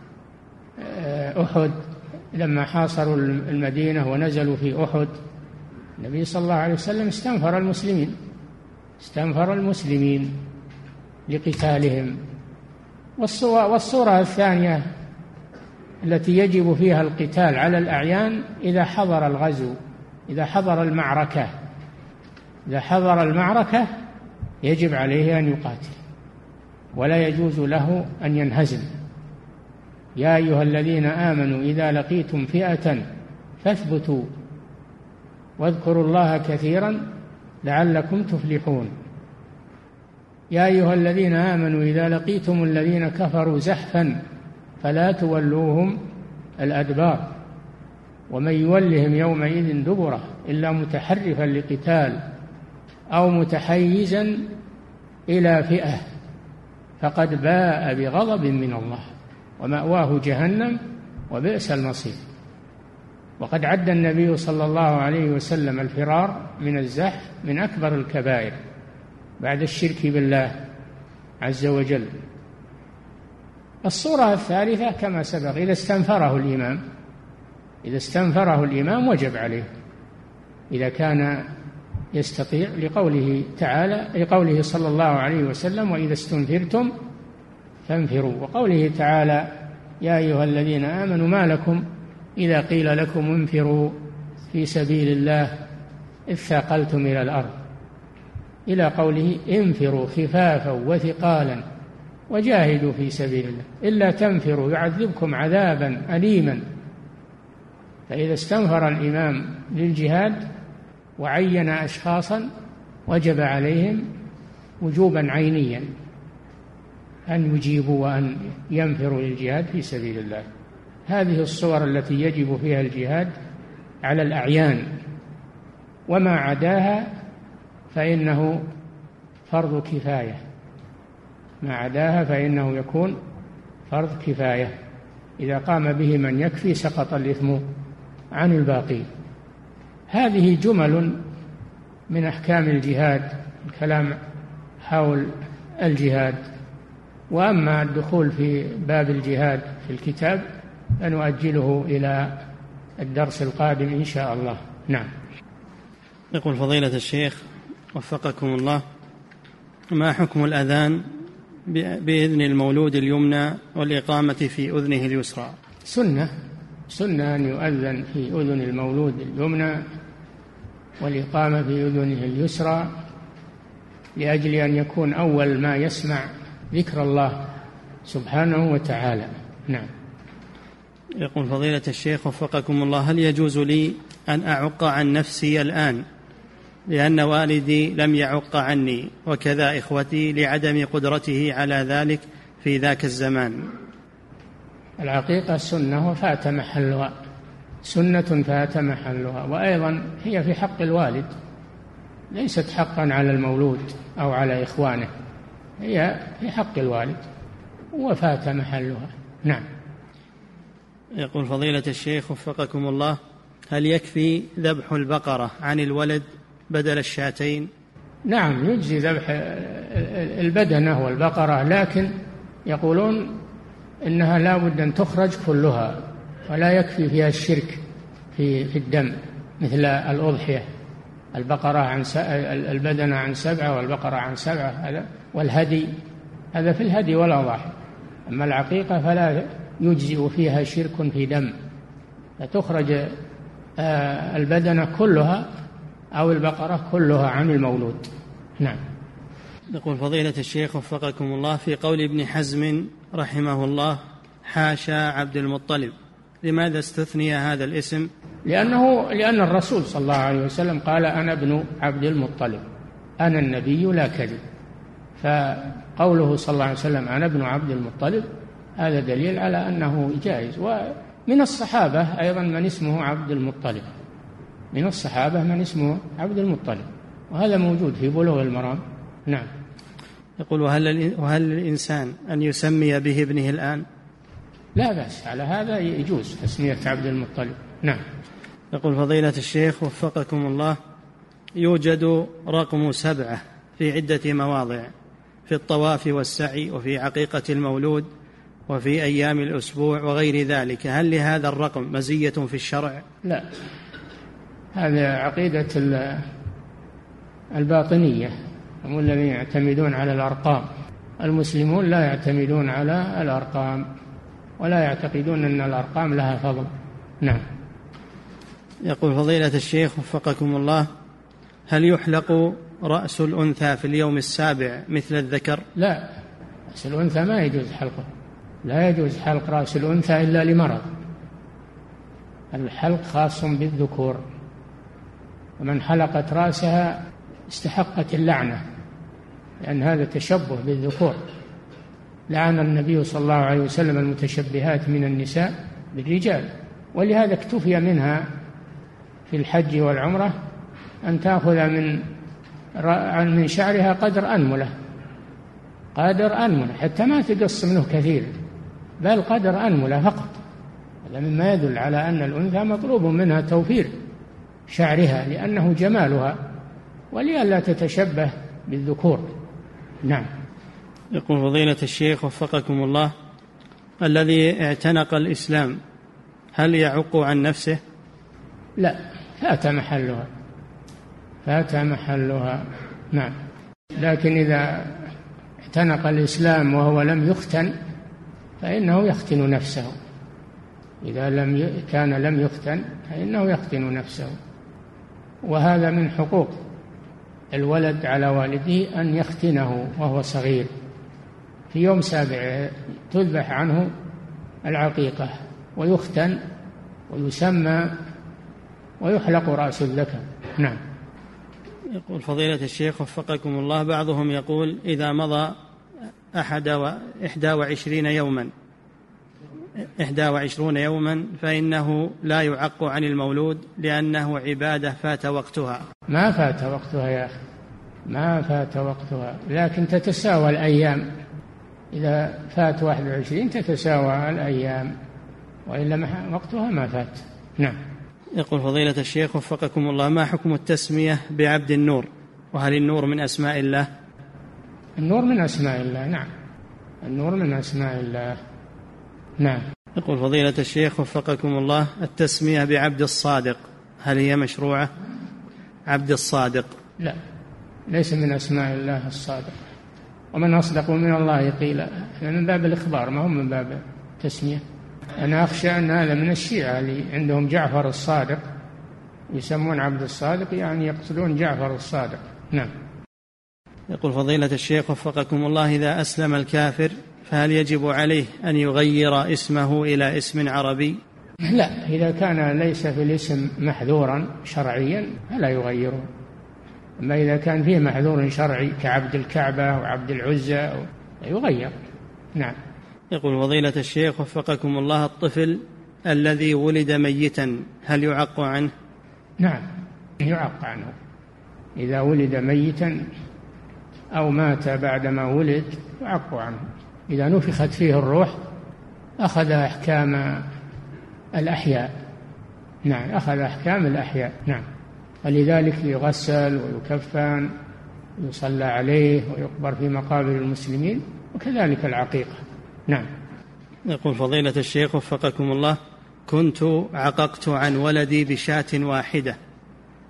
أحد، لما حاصروا المدينة ونزلوا في أحد، النبي صلى الله عليه وسلم استنفر المسلمين استنفر المسلمين لقتالهم. والصورة الثانية التي يجب فيها القتال على الأعيان إذا حضر الغزو، إذا حضر المعركة إذا حضر المعركة يجب عليه أن يقاتل ولا يجوز له أن ينهزم. يا أيها الذين آمنوا إذا لقيتم فئة فاثبتوا واذكروا الله كثيرا لعلكم تفلحون. يا أيها الذين آمنوا إذا لقيتم الذين كفروا زحفا فلا تولوهم الأدبار ومن يولهم يومئذ دبره إلا متحرفا لقتال أو متحيزا إلى فئة فقد باء بغضب من الله ومأواه جهنم وبئس المصير. وقد عد النبي صلى الله عليه وسلم الفرار من الزحف من أكبر الكبائر بعد الشرك بالله عز وجل. الصورة الثالثة كما سبق، إذا استنفره الإمام إذا استنفره الإمام وجب عليه إذا كان يستطيع، لقوله تعالى لقوله صلى الله عليه وسلم وإذا استنفرتم فانفروا، وقوله تعالى يا أيها الذين آمنوا ما لكم إذا قيل لكم انفروا في سبيل الله إذ ثاقلتم إلى الأرض، إلى قوله انفروا خفافا وثقالا وجاهدوا في سبيل الله إلا تنفروا يعذبكم عذابا أليما. فإذا استنفر الإمام للجهاد وعين أشخاصا وجب عليهم وجوبا عينيا أن يجيبوا وأن ينفروا للجهاد في سبيل الله. هذه الصور التي يجب فيها الجهاد على الأعيان، وما عداها فإنه فرض كفاية ما عداها فإنه يكون فرض كفاية، إذا قام به من يكفي سقط الإثم عن الباقي. هذه جمل من أحكام الجهاد، الكلام حول الجهاد. وأما الدخول في باب الجهاد في الكتاب فنؤجله إلى الدرس القادم إن شاء الله. نعم. يقول فضيلة الشيخ وفقكم الله، ما حكم الأذان بإذن المولود اليمنى والإقامة في أذنه اليسرى؟ سنة سنة أن يؤذن في أذن المولود اليمنى والإقامة في أذنه اليسرى، لأجل أن يكون أول ما يسمع ذكر الله سبحانه وتعالى. نعم. يقول فضيلة الشيخ وفقكم الله، هل يجوز لي أن أعق عن نفسي الآن لأن والدي لم يعق عني وكذا إخوتي لعدم قدرته على ذلك في ذاك الزمان؟ العقيقة سنة وفات محلها، سنة فات محلها، وأيضا هي في حق الوالد ليست حقا على المولود أو على إخوانه، هي في حق الوالد وفات محلها. نعم. يقول فضيلة الشيخ وفقكم الله، هل يكفي ذبح البقرة عن الولد بدل الشاتين؟ نعم، يجزي ذبح البدنة والبقرة، لكن يقولون إنها لا بد أن تخرج كلها ولا يكفي فيها الشرك في في الدم مثل الأضحية. البقرة عن البدنة عن سبعة والبقرة عن سبعة، هذا والهدي هذا في الهدي والأضاحي. أما العقيقة فلا يجزئ فيها شرك في دم، فتخرج البدنة كلها أو البقرة كلها عن المولود. نعم. يقول فضيلة الشيخ وفقكم الله، في قول ابن حزم رحمه الله حاشا عبد المطلب، لماذا استثني هذا الاسم؟ لأنه لأن الرسول صلى الله عليه وسلم قال أنا ابن عبد المطلب، أنا النبي لا كذب، فقوله صلى الله عليه وسلم أنا ابن عبد المطلب هذا دليل على أنه جائز. ومن الصحابة أيضا من اسمه عبد المطلب، من الصحابة من اسمه عبد المطلب، وهذا موجود في بلوغ المرام. نعم. يقول وهل, وهل الإنسان أن يسمي به ابنه الآن؟ لا بأس، على هذا يجوز تسمية عبد المطلب. نعم. يقول فضيلة الشيخ وفقكم الله، يوجد رقم سبعة في عدة مواضع، في الطواف والسعي وفي عقيقة المولود وفي أيام الأسبوع وغير ذلك، هل لهذا الرقم مزية في الشرع؟ لا، هذا عقيدة الباطنية، هم الذين يعتمدون على الأرقام. المسلمون لا يعتمدون على الأرقام ولا يعتقدون أن الأرقام لها فضل. نعم. يقول فضيلة الشيخ وفقكم الله، هل يحلق رأس الأنثى في اليوم السابع مثل الذكر؟ لا، رأس الأنثى ما يجوز حلقه، لا يجوز حلق رأس الأنثى إلا لمرض. الحلق خاص بالذكور، ومن حلقت رأسها استحقت اللعنة، لأن هذا تشبه بالذكور. لعن النبي صلى الله عليه وسلم المتشبهات من النساء بالرجال، ولهذا اكتفي منها في الحج والعمرة أن تأخذ من من شعرها قدر أنملة، قدر أنملة، حتى ما تقص منه كثير، بل قدر أنملة فقط. هذا مما يدل على أن الأنثى مطلوب منها توفير شعرها لأنه جمالها، ولئلا تتشبه بالذكور. نعم. يقول فضيلة الشيخ وفقكم الله، الذي اعتنق الإسلام هل يعق عن نفسه؟ لا، فات محلها، فات محلها. نعم. لكن إذا اعتنق الإسلام وهو لم يختن فإنه يختن نفسه، إذا لم ي... كان لم يختن فإنه يختن نفسه. وهذا من حقوق الولد على والده أن يختنه وهو صغير. في يوم سابع تذبح عنه العقيقة ويختن ويسمى ويحلق رأس الذكر. نعم. يقول فضيلة الشيخ وفقكم الله، بعضهم يقول إذا مضى أحد وإحدى وعشرين يوما إحدى وعشرون يوما فإنه لا يعق عن المولود لأنه عبادة فات وقتها. ما فات وقتها يا أخي، ما فات وقتها، لكن تتساوى الأيام. إذا فات واحد وعشرين تتساوى الأيام، وإلا وقتها ما فات. نعم. يقول فضيلة الشيخ وفقكم الله، ما حكم التسمية بعبد النور، وهل النور من أسماء الله؟ النور من أسماء الله. نعم، النور من أسماء الله. نعم. يقول فضيلة الشيخ وفقكم الله، التسمية بعبد الصادق هل هي مشروعة؟ عبد الصادق لا، ليس من أسماء الله الصادق، ومن أصدق من الله قيلا، من باب الإخبار ما هو من باب التسمية. أنا أخشى أن هذا من الشيعة اللي عندهم جعفر الصادق، يسمون عبد الصادق يعني يقصدون جعفر الصادق. نعم. يقول فضيلة الشيخ وفقكم الله، إذا أسلم الكافر فهل يجب عليه أن يغير اسمه إلى اسم عربي؟ لا، إذا كان ليس في الاسم محذورا شرعيا فلا يغيره، أما إذا كان فيه محذور شرعي كعبد الكعبة وعبد العزى يغير. نعم. يقول فضيلة الشيخ وفقكم الله، الطفل الذي ولد ميتا هل يعق عنه؟ نعم، يعق عنه. إذا ولد ميتا أو مات بعدما ولد يعق عنه. إذا نفخت فيه الروح أخذ أحكام الأحياء. نعم، أخذ أحكام الأحياء. نعم. ولذلك يغسل ويكفن ويصلى عليه ويقبر في مقابر المسلمين، وكذلك العقيقة. نعم. يقول فضيلة الشيخ وفقكم الله، كنت عققت عن ولدي بشاة واحدة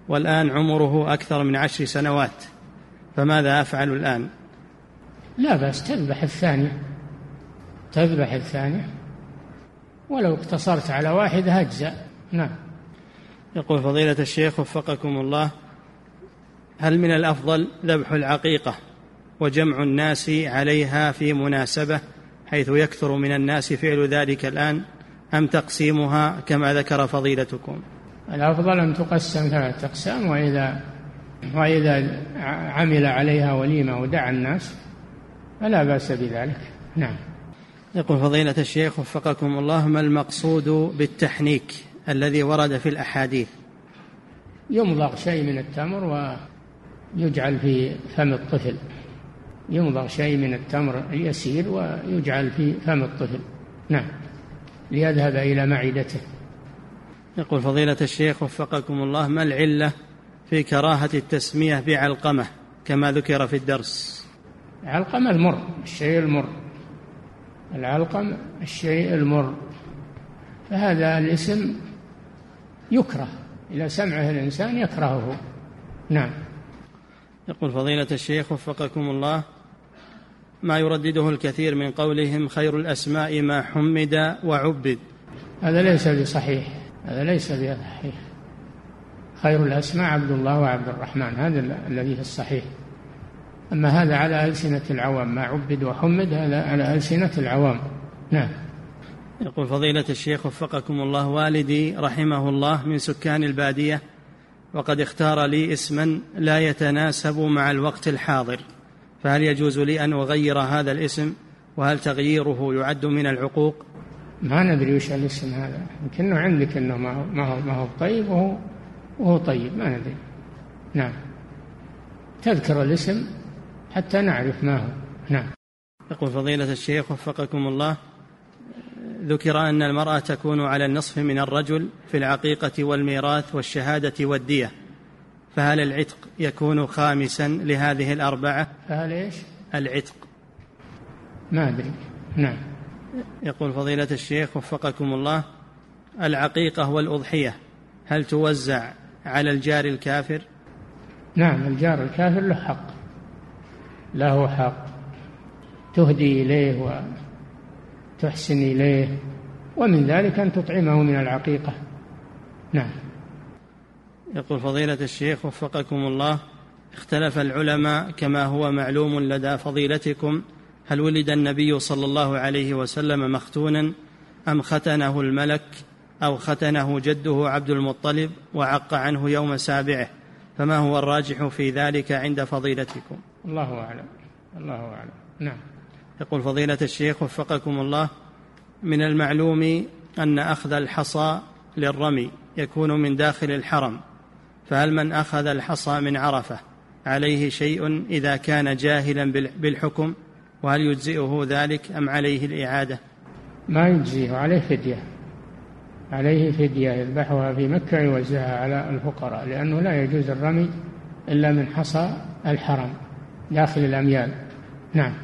والآن عمره أكثر من عشر سنوات، فماذا أفعل الآن؟ لا بأس، تذبح الثانية، تذبح الثانية، ولو اقتصرت على واحدة أجزأ. نعم. يقول فضيلة الشيخ وفقكم الله: هل من الأفضل ذبح العقيقة وجمع الناس عليها في مناسبة حيث يكثر من الناس فعل ذلك الآن، أم تقسيمها كما ذكر فضيلتكم؟ الأفضل أن تقسم ثلاثة أقسام، وإذا وإذا عمل عليها وليمة ودعا الناس فلا بأس بذلك. نعم. يقول فضيلة الشيخ وفقكم الله: ما المقصود بالتحنيك الذي ورد في الأحاديث؟ يمضغ شيء من التمر ويجعل في فم الطفل، يمضغ شيء من التمر اليسير ويجعل في فم الطفل، نعم، ليذهب إلى معدته. يقول فضيلة الشيخ وفقكم الله: ما العلة في كراهة التسمية بعلقمة كما ذكر في الدرس؟ علقمة المر، الشيء المر، العلقم الشيء المر، فهذا الاسم يكره، إذا سمعه الإنسان يكرهه. نعم. يقول فضيلة الشيخ وفقكم الله: ما يردده الكثير من قولهم خير الأسماء ما حمد وعبد. هذا ليس بصحيح، هذا ليس بصحيح. خير الأسماء عبد الله وعبد الرحمن، هذا الذي في الصحيح. أما هذا على ألسنة العوام، ما عبد وحمد هذا على ألسنة العوام. نعم. يقول فضيلة الشيخ وفقكم الله: والدي رحمه الله من سكان البادية، وقد اختار لي اسما لا يتناسب مع الوقت الحاضر، فهل يجوز لي أن أغير هذا الاسم؟ وهل تغييره يعد من العقوق؟ ما ندري وش الاسم هذا، يمكنه عندك أنه ما هو, ما هو, ما هو طيب وهو, وهو طيب، ما ندري. نعم. تذكر الاسم حتى نعرف ما هو. نعم. يقول فضيلة الشيخ وفقكم الله: ذكر أن المرأة تكون على النصف من الرجل في العقيقة والميراث والشهادة والدية، فهل العتق يكون خامسا لهذه الأربعة؟ فهل إيش؟ العتق ما أدري. نعم. يقول فضيلة الشيخ وفقكم الله: العقيقة والأضحية هل توزع على الجار الكافر؟ نعم، الجار الكافر له حق، له حق، تهدي إليه وتحسن إليه، ومن ذلك أن تطعمه من العقيقة. نعم. يقول فضيلة الشيخ وفقكم الله: اختلف العلماء كما هو معلوم لدى فضيلتكم، هل ولد النبي صلى الله عليه وسلم مختونا أم ختنه الملك أو ختنه جده عبد المطلب وعق عنه يوم سابعه، فما هو الراجح في ذلك عند فضيلتكم؟ الله أعلم، الله أعلم. نعم. يقول فضيلة الشيخ وفقكم الله: من المعلوم أن أخذ الحصى للرمي يكون من داخل الحرم، فهل من أخذ الحصى من عرفة عليه شيء إذا كان جاهلا بالحكم، وهل يجزئه ذلك أم عليه الإعادة؟ ما يجزيه، عليه فدية، عليه فدية يذبحها في مكة يوزعها على الفقراء، لأنه لا يجوز الرمي إلا من حصى الحرم داخل الأميال. نعم.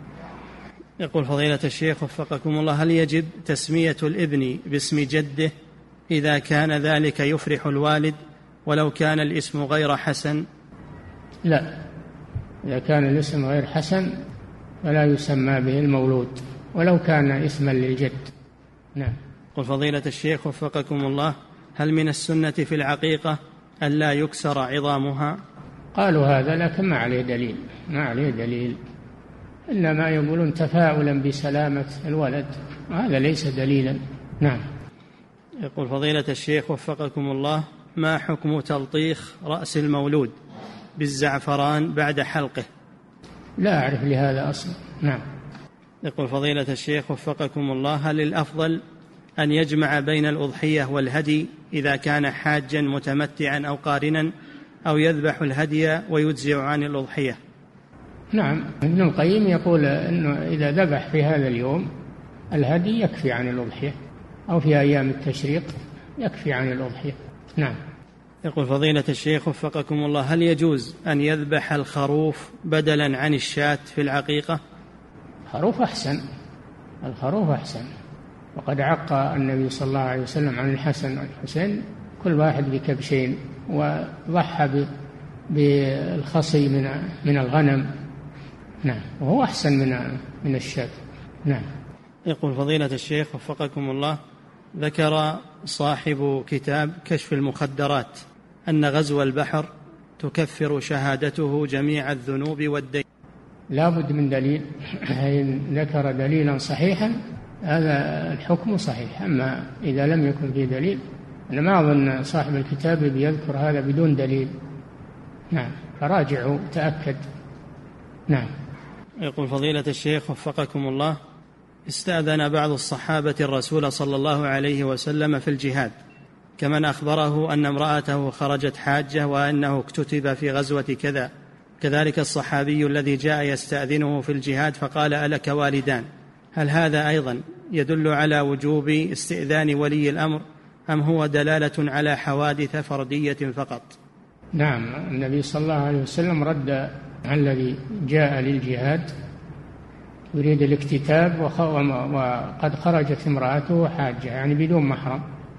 يقول فضيلة الشيخ وفقكم الله: هل يجب تسمية الابن باسم جده إذا كان ذلك يفرح الوالد ولو كان الاسم غير حسن؟ لا، إذا كان الاسم غير حسن فلا يسمى به المولود ولو كان اسما للجد. نعم. قل فضيلة الشيخ وفقكم الله: هل من السنة في العقيقة ألا يكسر عظامها؟ قالوا هذا، لكن ما عليه دليل، ما عليه دليل، إنما يقولون تفاؤلا بسلامة الولد، وهذا ليس دليلا. نعم. يقول فضيلة الشيخ وفقكم الله: ما حكم تلطيخ رأس المولود بالزعفران بعد حلقه؟ لا أعرف لهذا أصلا. نعم. يقول فضيلة الشيخ وفقكم الله: هل الأفضل أن يجمع بين الأضحية والهدي إذا كان حاجا متمتعا أو قارنا، أو يذبح الهدي ويجزع عن الأضحية؟ نعم، ابن القيم يقول أنه إذا ذبح في هذا اليوم الهدي يكفي عن الأضحية، أو في أيام التشريق يكفي عن الأضحية. نعم. يقول فضيلة الشيخ وفقكم الله: هل يجوز أن يذبح الخروف بدلا عن الشاة في العقيقة؟ الخروف أحسن، الخروف أحسن، وقد عق النبي صلى الله عليه وسلم عن الحسن والحسين كل واحد بكبشين، وضحى بالخصي من من الغنم. نعم، وهو أحسن من من الشاة. نعم. يقول فضيلة الشيخ وفقكم الله، ذكر صاحب كتاب كشف المخدرات أن غزو البحر تكفر شهادته جميع الذنوب والدين. لا بد من دليل، إن ذكر دليلا صحيحا هذا الحكم صحيح، أما إذا لم يكن فيه دليل أنا ما أظن صاحب الكتاب بيذكر هذا بدون دليل. نعم، فراجعوا تأكد. نعم. يقول فضيلة الشيخ وفقكم الله، استأذن بعض الصحابة الرسول صلى الله عليه وسلم في الجهاد، كمن أخبره أن امرأته خرجت حاجة وأنه اكتتب في غزوة كذا، كذلك الصحابي الذي جاء يستأذنه في الجهاد فقال ألك والدان، هل هذا أيضا يدل على وجوب استئذان ولي الأمر أم هو دلالة على حوادث فردية فقط؟ نعم، النبي صلى الله عليه وسلم رد عن الذي جاء للجهاد يريد الاكتتاب وقد خرجت امرأته حاجة، يعني بدون محرم.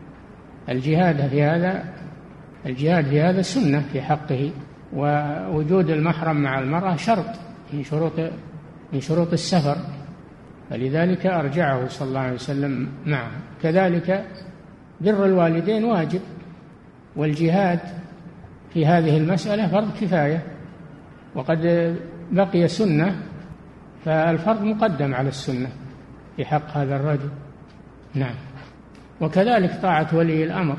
الجهاد في هذا الجهاد في هذا سنة في حقه، ووجود المحرم مع المرأة شرط من شروط من شروط السفر، فلذلك أرجعه صلى الله عليه وسلم معه. كذلك بر الوالدين واجب، والجهاد في هذه المسألة فرض كفاية، وقد بقي سنة، فالفرض مقدم على السنة في حق هذا الرجل. نعم. وكذلك طاعة ولي الأمر،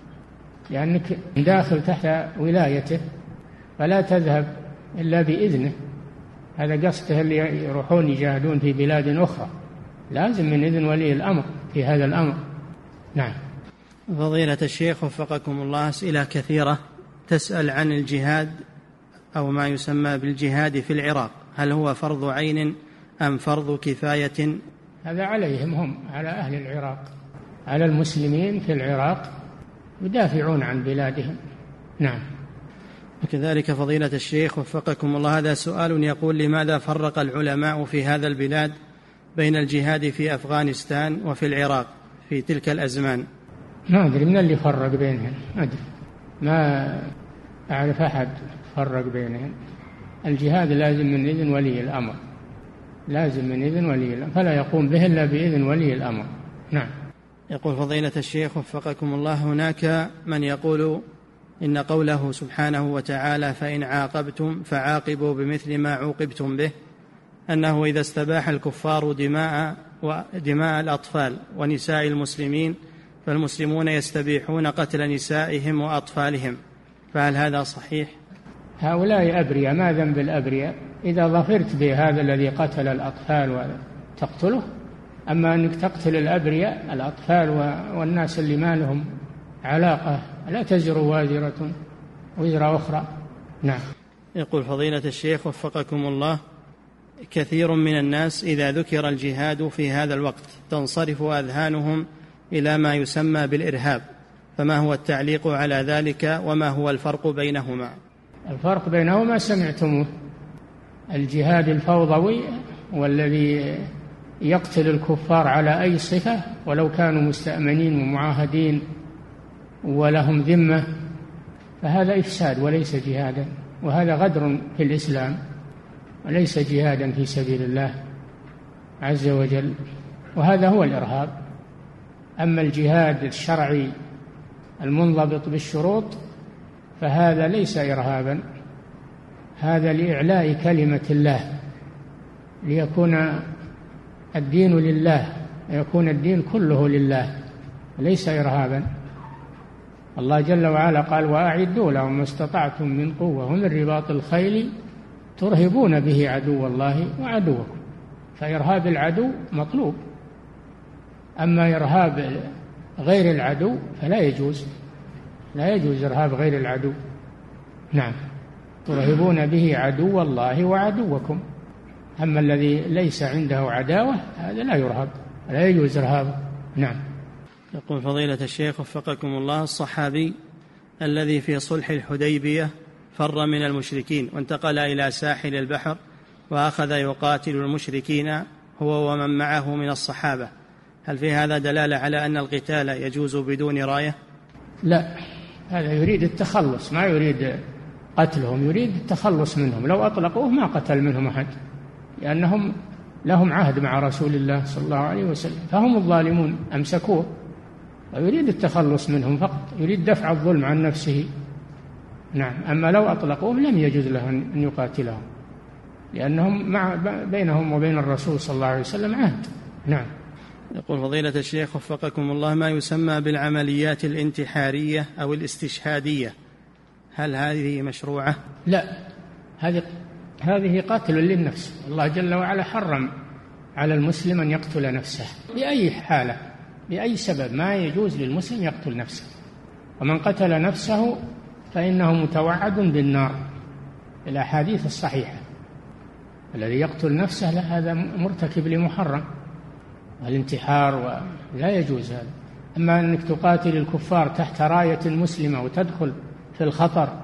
لأنك داخل تحت ولايته فلا تذهب إلا بإذنه، هذا قصده اللي يروحون يجاهدون في بلاد أخرى، لازم من إذن ولي الأمر في هذا الأمر. نعم. فضيلة الشيخ وفقكم الله، أسئلة كثيرة تسأل عن الجهاد أو ما يسمى بالجهاد في العراق، هل هو فرض عين أم فرض كفاية؟ هذا عليهم هم، على أهل العراق، على المسلمين في العراق يدافعون عن بلادهم. نعم. وكذلك فضيلة الشيخ وفقكم الله، هذا سؤال يقول: لماذا فرق العلماء في هذا البلاد بين الجهاد في أفغانستان وفي العراق في تلك الأزمان؟ ما أدري من اللي فرق بينهم، أدري ما أعرف أحد فرق بينهم. الجهاد لازم من إذن ولي الأمر، لازم من إذن ولي الأمر، فلا يقوم به إلا بإذن ولي الأمر. نعم. يقول فضيلة الشيخ وفقكم الله، هناك من يقول إن قوله سبحانه وتعالى فإن عاقبتم فعاقبوا بمثل ما عوقبتم به، أنه إذا استباح الكفار دماء ودماء الأطفال ونساء المسلمين فالمسلمون يستبيحون قتل نسائهم وأطفالهم، فهل هذا صحيح؟ هؤلاء أبرياء، ما ذنب الأبرياء؟ إذا ظفرت بهذا الذي قتل الأطفال وتقتله، أما أنك تقتل الأبرياء الأطفال والناس اللي ما لهم علاقة، لا تزر وازرة وزر أخرى. نعم. يقول فضيلة الشيخ وفقكم الله، كثير من الناس إذا ذكر الجهاد في هذا الوقت تنصرف أذهانهم إلى ما يسمى بالإرهاب، فما هو التعليق على ذلك وما هو الفرق بينهما؟ الفرق بينهما سمعتموه، الجهاد الفوضوي والذي يقتل الكفار على أي صفة ولو كانوا مستأمنين ومعاهدين ولهم ذمة، فهذا إفساد وليس جهادا، وهذا غدر في الإسلام وليس جهادا في سبيل الله عز وجل، وهذا هو الإرهاب. أما الجهاد الشرعي المنضبط بالشروط فهذا ليس إرهابا، هذا لإعلاء كلمة الله، ليكون الدين لله، يكون الدين كله لله، ليس إرهابا. الله جل وعلا قال: وأعدوا لهم ما استطعتم من قوة ومن رباط الخيل ترهبون به عدو الله وعدوكم، فإرهاب العدو مطلوب، أما إرهاب غير العدو فلا يجوز، لا يجوز إرهاب غير العدو. نعم. ترهبون به عدو الله وعدوكم، أما الذي ليس عنده عداوة هذا لا يرهب، لا يجوز إرهابه. نعم. يقول فضيلة الشيخ وفقكم الله، الصحابي الذي في صلح الحديبية فر من المشركين وانتقل إلى ساحل البحر وأخذ يقاتل المشركين هو ومن معه من الصحابة، هل في هذا دلالة على أن القتال يجوز بدون راية؟ لا، هذا يريد التخلص، ما يريد قتلهم، يريد التخلص منهم. لو أطلقوه ما قتل منهم أحد، لأنهم لهم عهد مع رسول الله صلى الله عليه وسلم، فهم الظالمون، أمسكوه، ويريد التخلص منهم فقط، يريد دفع الظلم عن نفسه. نعم. أما لو أطلقوه لم يجوز له أن يقاتلهم، لأنهم مع بينهم وبين الرسول صلى الله عليه وسلم عهد. نعم. يقول فضيلة الشيخ وفقكم الله، ما يسمى بالعمليات الانتحارية أو الاستشهادية، هل هذه مشروعة؟ لا، هذه هذه قتل للنفس. الله جل وعلا حرم على المسلم أن يقتل نفسه بأي حالة، بأي سبب، ما يجوز للمسلم يقتل نفسه. ومن قتل نفسه فإنه متوعد بالنار، الأحاديث الصحيحة. الذي يقتل نفسه هذا مرتكب لمحرم، والانتحار لا يجوز هذا. أما أنك تقاتل الكفار تحت راية مسلمة وتدخل في الخطر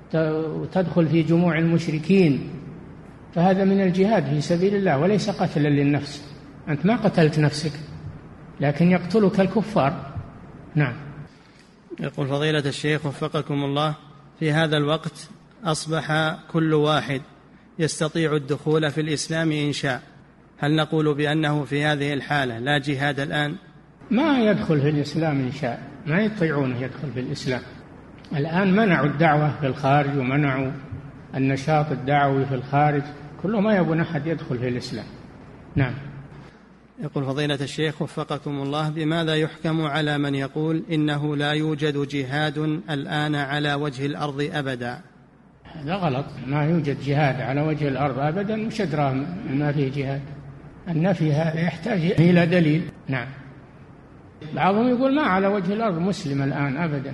وتدخل في جموع المشركين، فهذا من الجهاد في سبيل الله وليس قتلا للنفس. أنت ما قتلت نفسك، لكن يقتلك الكفار. نعم. يقول فضيلة الشيخ وفقكم الله، في هذا الوقت أصبح كل واحد يستطيع الدخول في الإسلام إن شاء، هل نقول بأنه في هذه الحالة لا جهاد الآن؟ ما يدخل في الإسلام إن شاء، ما يطيعونه يدخل في الإسلام. الآن منعوا الدعوة في الخارج ومنعوا النشاط الدعوي في الخارج، كله ما يبون أحد يدخل في الإسلام. نعم. يقول فضيلة الشيخ وفقكم الله، بماذا يحكم على من يقول إنه لا يوجد جهاد الآن على وجه الأرض أبدا؟ هذا غلط، ما يوجد جهاد على وجه الأرض أبدا، مش أدرى ما فيه جهاد. النفي هذا يحتاج إلى دليل. نعم. بعضهم يقول ما على وجه الأرض مسلم الآن أبدا،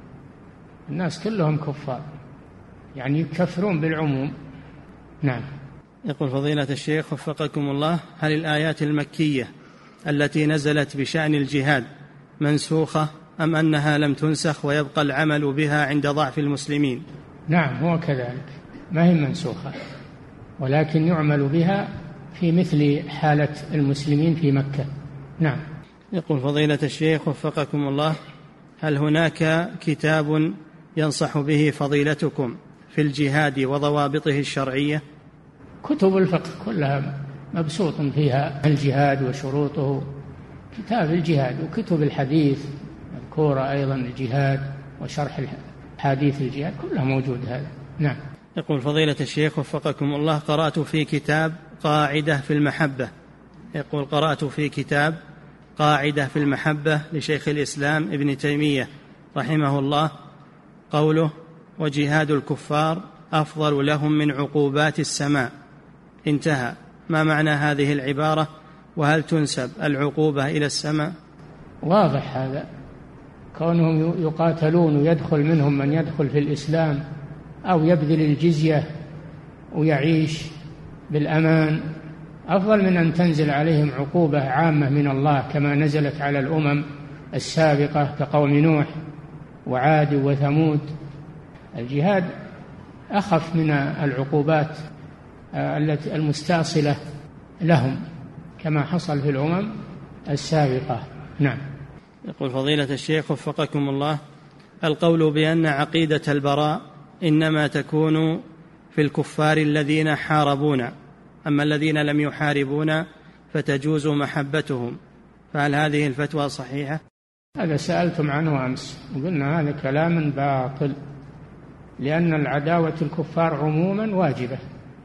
الناس كلهم كفار، يعني يكفرون بالعموم. نعم. يقول فضيلة الشيخ وفقكم الله، هل الآيات المكية التي نزلت بشأن الجهاد منسوخة أم أنها لم تنسخ ويبقى العمل بها عند ضعف المسلمين؟ نعم، هو كذلك، ما هي منسوخة، ولكن يعمل بها في مثل حالة المسلمين في مكة. نعم. يقول فضيلة الشيخ وفقكم الله، هل هناك كتاب ينصح به فضيلتكم في الجهاد وضوابطه الشرعية؟ كتب الفقه كلها مبسوط فيها الجهاد وشروطه، كتاب الجهاد وكتب الحديث مذكورة أيضا الجهاد وشرح حديث الجهاد، كلها موجود هذا. نعم. يقول فضيلة الشيخ وفقكم الله، قرأت في كتاب قاعدة في المحبة، يقول قرأت في كتاب قاعدة في المحبة لشيخ الإسلام ابن تيمية رحمه الله قوله: وجهاد الكفار أفضل لهم من عقوبات السماء، انتهى. ما معنى هذه العبارة، وهل تنسب العقوبة إلى السماء؟ واضح هذا، كونهم يقاتلون ويدخل منهم من يدخل في الإسلام أو يبذل الجزية ويعيش بالأمان أفضل من أن تنزل عليهم عقوبة عامة من الله كما نزلت على الأمم السابقة كقوم نوح وعاد وثمود. الجهاد أخف من العقوبات التي المستأصلة لهم كما حصل في الأمم السابقة. نعم. يقول فضيلة الشيخ وفقكم الله، القول بأن عقيدة البراء إنما تكون في الكفار الذين حاربونا، أما الذين لم يحاربونا فتجوز محبتهم، فهل هذه الفتوى صحيحة؟ هذا سألتم عنه أمس وقلنا هذا كلام باطل، لأن العداوة الكفار عموما واجبة،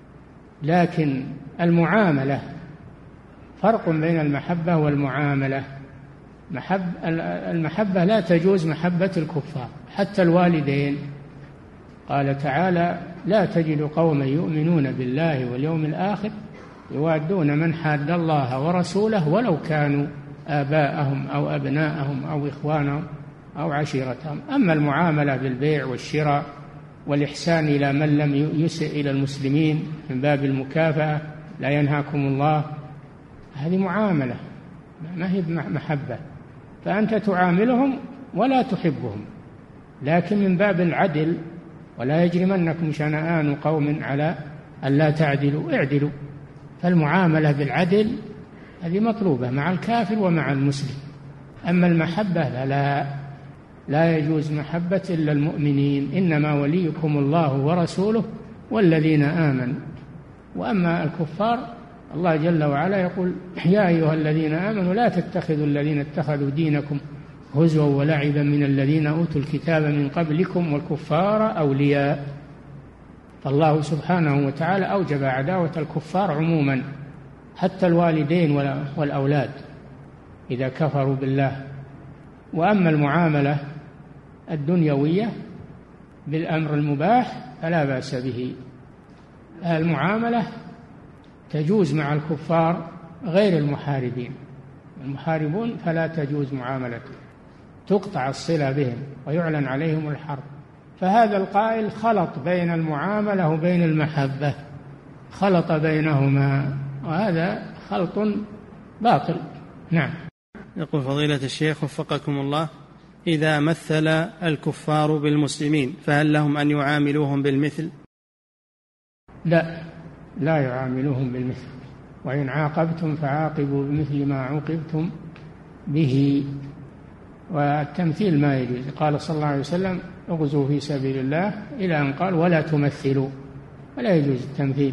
لكن المعاملة فرق بين المحبة والمعاملة. محب المحبة لا تجوز محبة الكفار حتى الوالدين. قال تعالى: لا تجد قوما يؤمنون بالله واليوم الآخر يوادون من حاد الله ورسوله ولو كانوا آباءهم أو أبناءهم أو إخوانهم أو عشيرتهم. أما المعاملة بالبيع والشراء والإحسان إلى من لم يسئ إلى المسلمين من باب المكافأة، لا ينهاكم الله، هذه معاملة ما هي محبة. فأنت تعاملهم ولا تحبهم، لكن من باب العدل، ولا يجرمنكم شنآن قوم على ألا تعدلوا اعدلوا. فالمعاملة بالعدل هذه مطلوبة مع الكافر ومع المسلم. أما المحبة فلا، لا يجوز محبة إلا المؤمنين، إنما وليكم الله ورسوله والذين آمنوا. وأما الكفار الله جل وعلا يقول يا أيها الذين آمنوا لا تتخذوا الذين اتخذوا دينكم هزوا ولعبا من الذين أوتوا الكتاب من قبلكم والكفار أولياء. فالله سبحانه وتعالى أوجب عداوة الكفار عموما، حتى الوالدين والأولاد إذا كفروا بالله. وأما المعاملة الدنيوية بالأمر المباح فلا بأس به. المعاملة تجوز مع الكفار غير المحاربين، المحاربون فلا تجوز معاملته، تقطع الصلة بهم ويعلن عليهم الحرب. فهذا القائل خلط بين المعاملة وبين المحبة، خلط بينهما، وهذا خلط باطل. نعم. يقول فضيلة الشيخ وفقكم الله: إذا مثل الكفار بالمسلمين فهل لهم أن يعاملوهم بالمثل؟ لا، لا يعاملوهم بالمثل، وإن عاقبتم فعاقبوا بمثل ما عوقبتم به. والتمثيل ما يجوز. قال صلى الله عليه وسلم: اغزوا في سبيل الله، إلى أن قال: ولا تمثلوا. ولا يجوز التمثيل،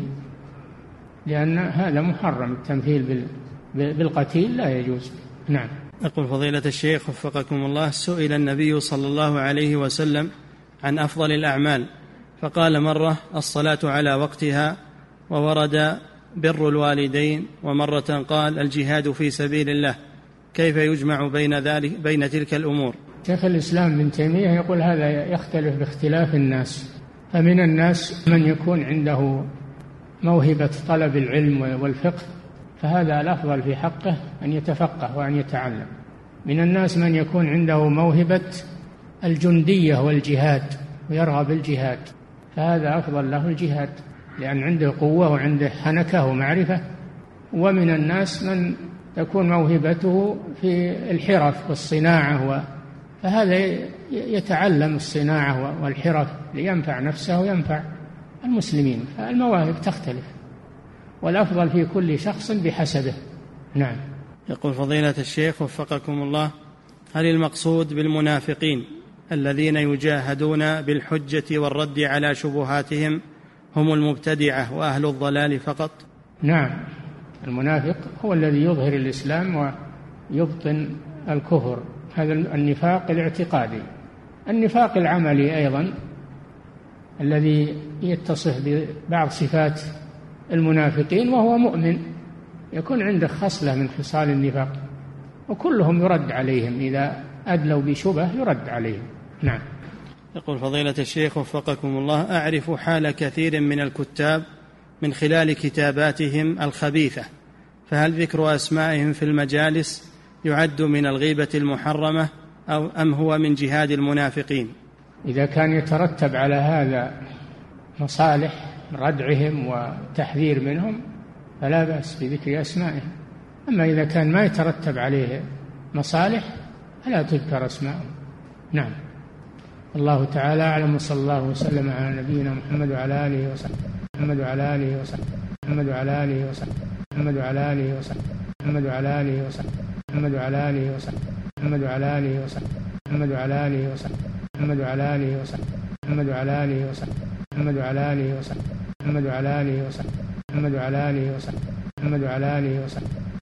لأن هذا محرم، التمثيل بالقتيل لا يجوز. نعم. يقول فضيلة الشيخ وفقكم الله: سئل النبي صلى الله عليه وسلم عن أفضل الأعمال، فقال مرة الصلاة على وقتها، وورد بر الوالدين، ومرة قال الجهاد في سبيل الله. كيف يجمع بين ذلك بين تلك الأمور؟ شيخ الإسلام ابن تيمية يقول هذا يختلف باختلاف الناس. فمن الناس من يكون عنده موهبة طلب العلم والفقه، فهذا الأفضل في حقه أن يتفقه وأن يتعلم. من الناس من يكون عنده موهبة الجندية والجهاد ويرغب الجهاد، فهذا أفضل له الجهاد، لأن عنده قوة وعنده حنكة ومعرفة. ومن الناس من تكون موهبته في الحرف والصناعة، فهذا يتعلم الصناعة والحرف لينفع نفسه وينفع المسلمين. فالمواهب تختلف، والأفضل في كل شخص بحسبه. نعم. يقول فضيلة الشيخ وفقكم الله: هل المقصود بالمنافقين الذين يجاهدون بالحجة والرد على شبهاتهم هم المبتدعة وأهل الضلال فقط؟ نعم، المنافق هو الذي يظهر الإسلام ويبطن الكفر، هذا النفاق الاعتقادي. النفاق العملي أيضا الذي يتصف ببعض صفات المنافقين، وهو مؤمن يكون عنده خصلة من خصال النفاق، وكلهم يرد عليهم، إذا أدلوا بشبه يرد عليهم. نعم. يقول فضيلة الشيخ وفقكم الله: أعرف حال كثير من الكتاب من خلال كتاباتهم الخبيثة، فهل ذكر أسمائهم في المجالس يعد من الغيبة المحرمة أو أم هو من جهاد المنافقين؟ إذا كان يترتب على هذا مصالح ردعهم وتحذير منهم فلا بأس بذكر أسمائهم. أما إذا كان ما يترتب عليه مصالح فلا تذكر أسمائهم. نعم. الله تعالى أعلم، وصلى الله وسلم على نبينا محمد وعلى آله وصحبه محمد وعلى آله وصحبه محمد وعلى آله وصحبه محمد وعلى آله وصحبه محمد وعلى آله وصحبه محمد وعلى آله وصحبه محمد وعلى آله وصحبه محمد وعلى آله وصحبه محمد وعلى آله وصحبه محمد وعلى آله وصحبه محمد وعلى آله وصحبه محمد وعلى آله وصحبه محمد وعلى آله وصحبه محمد وعلى آله وصحبه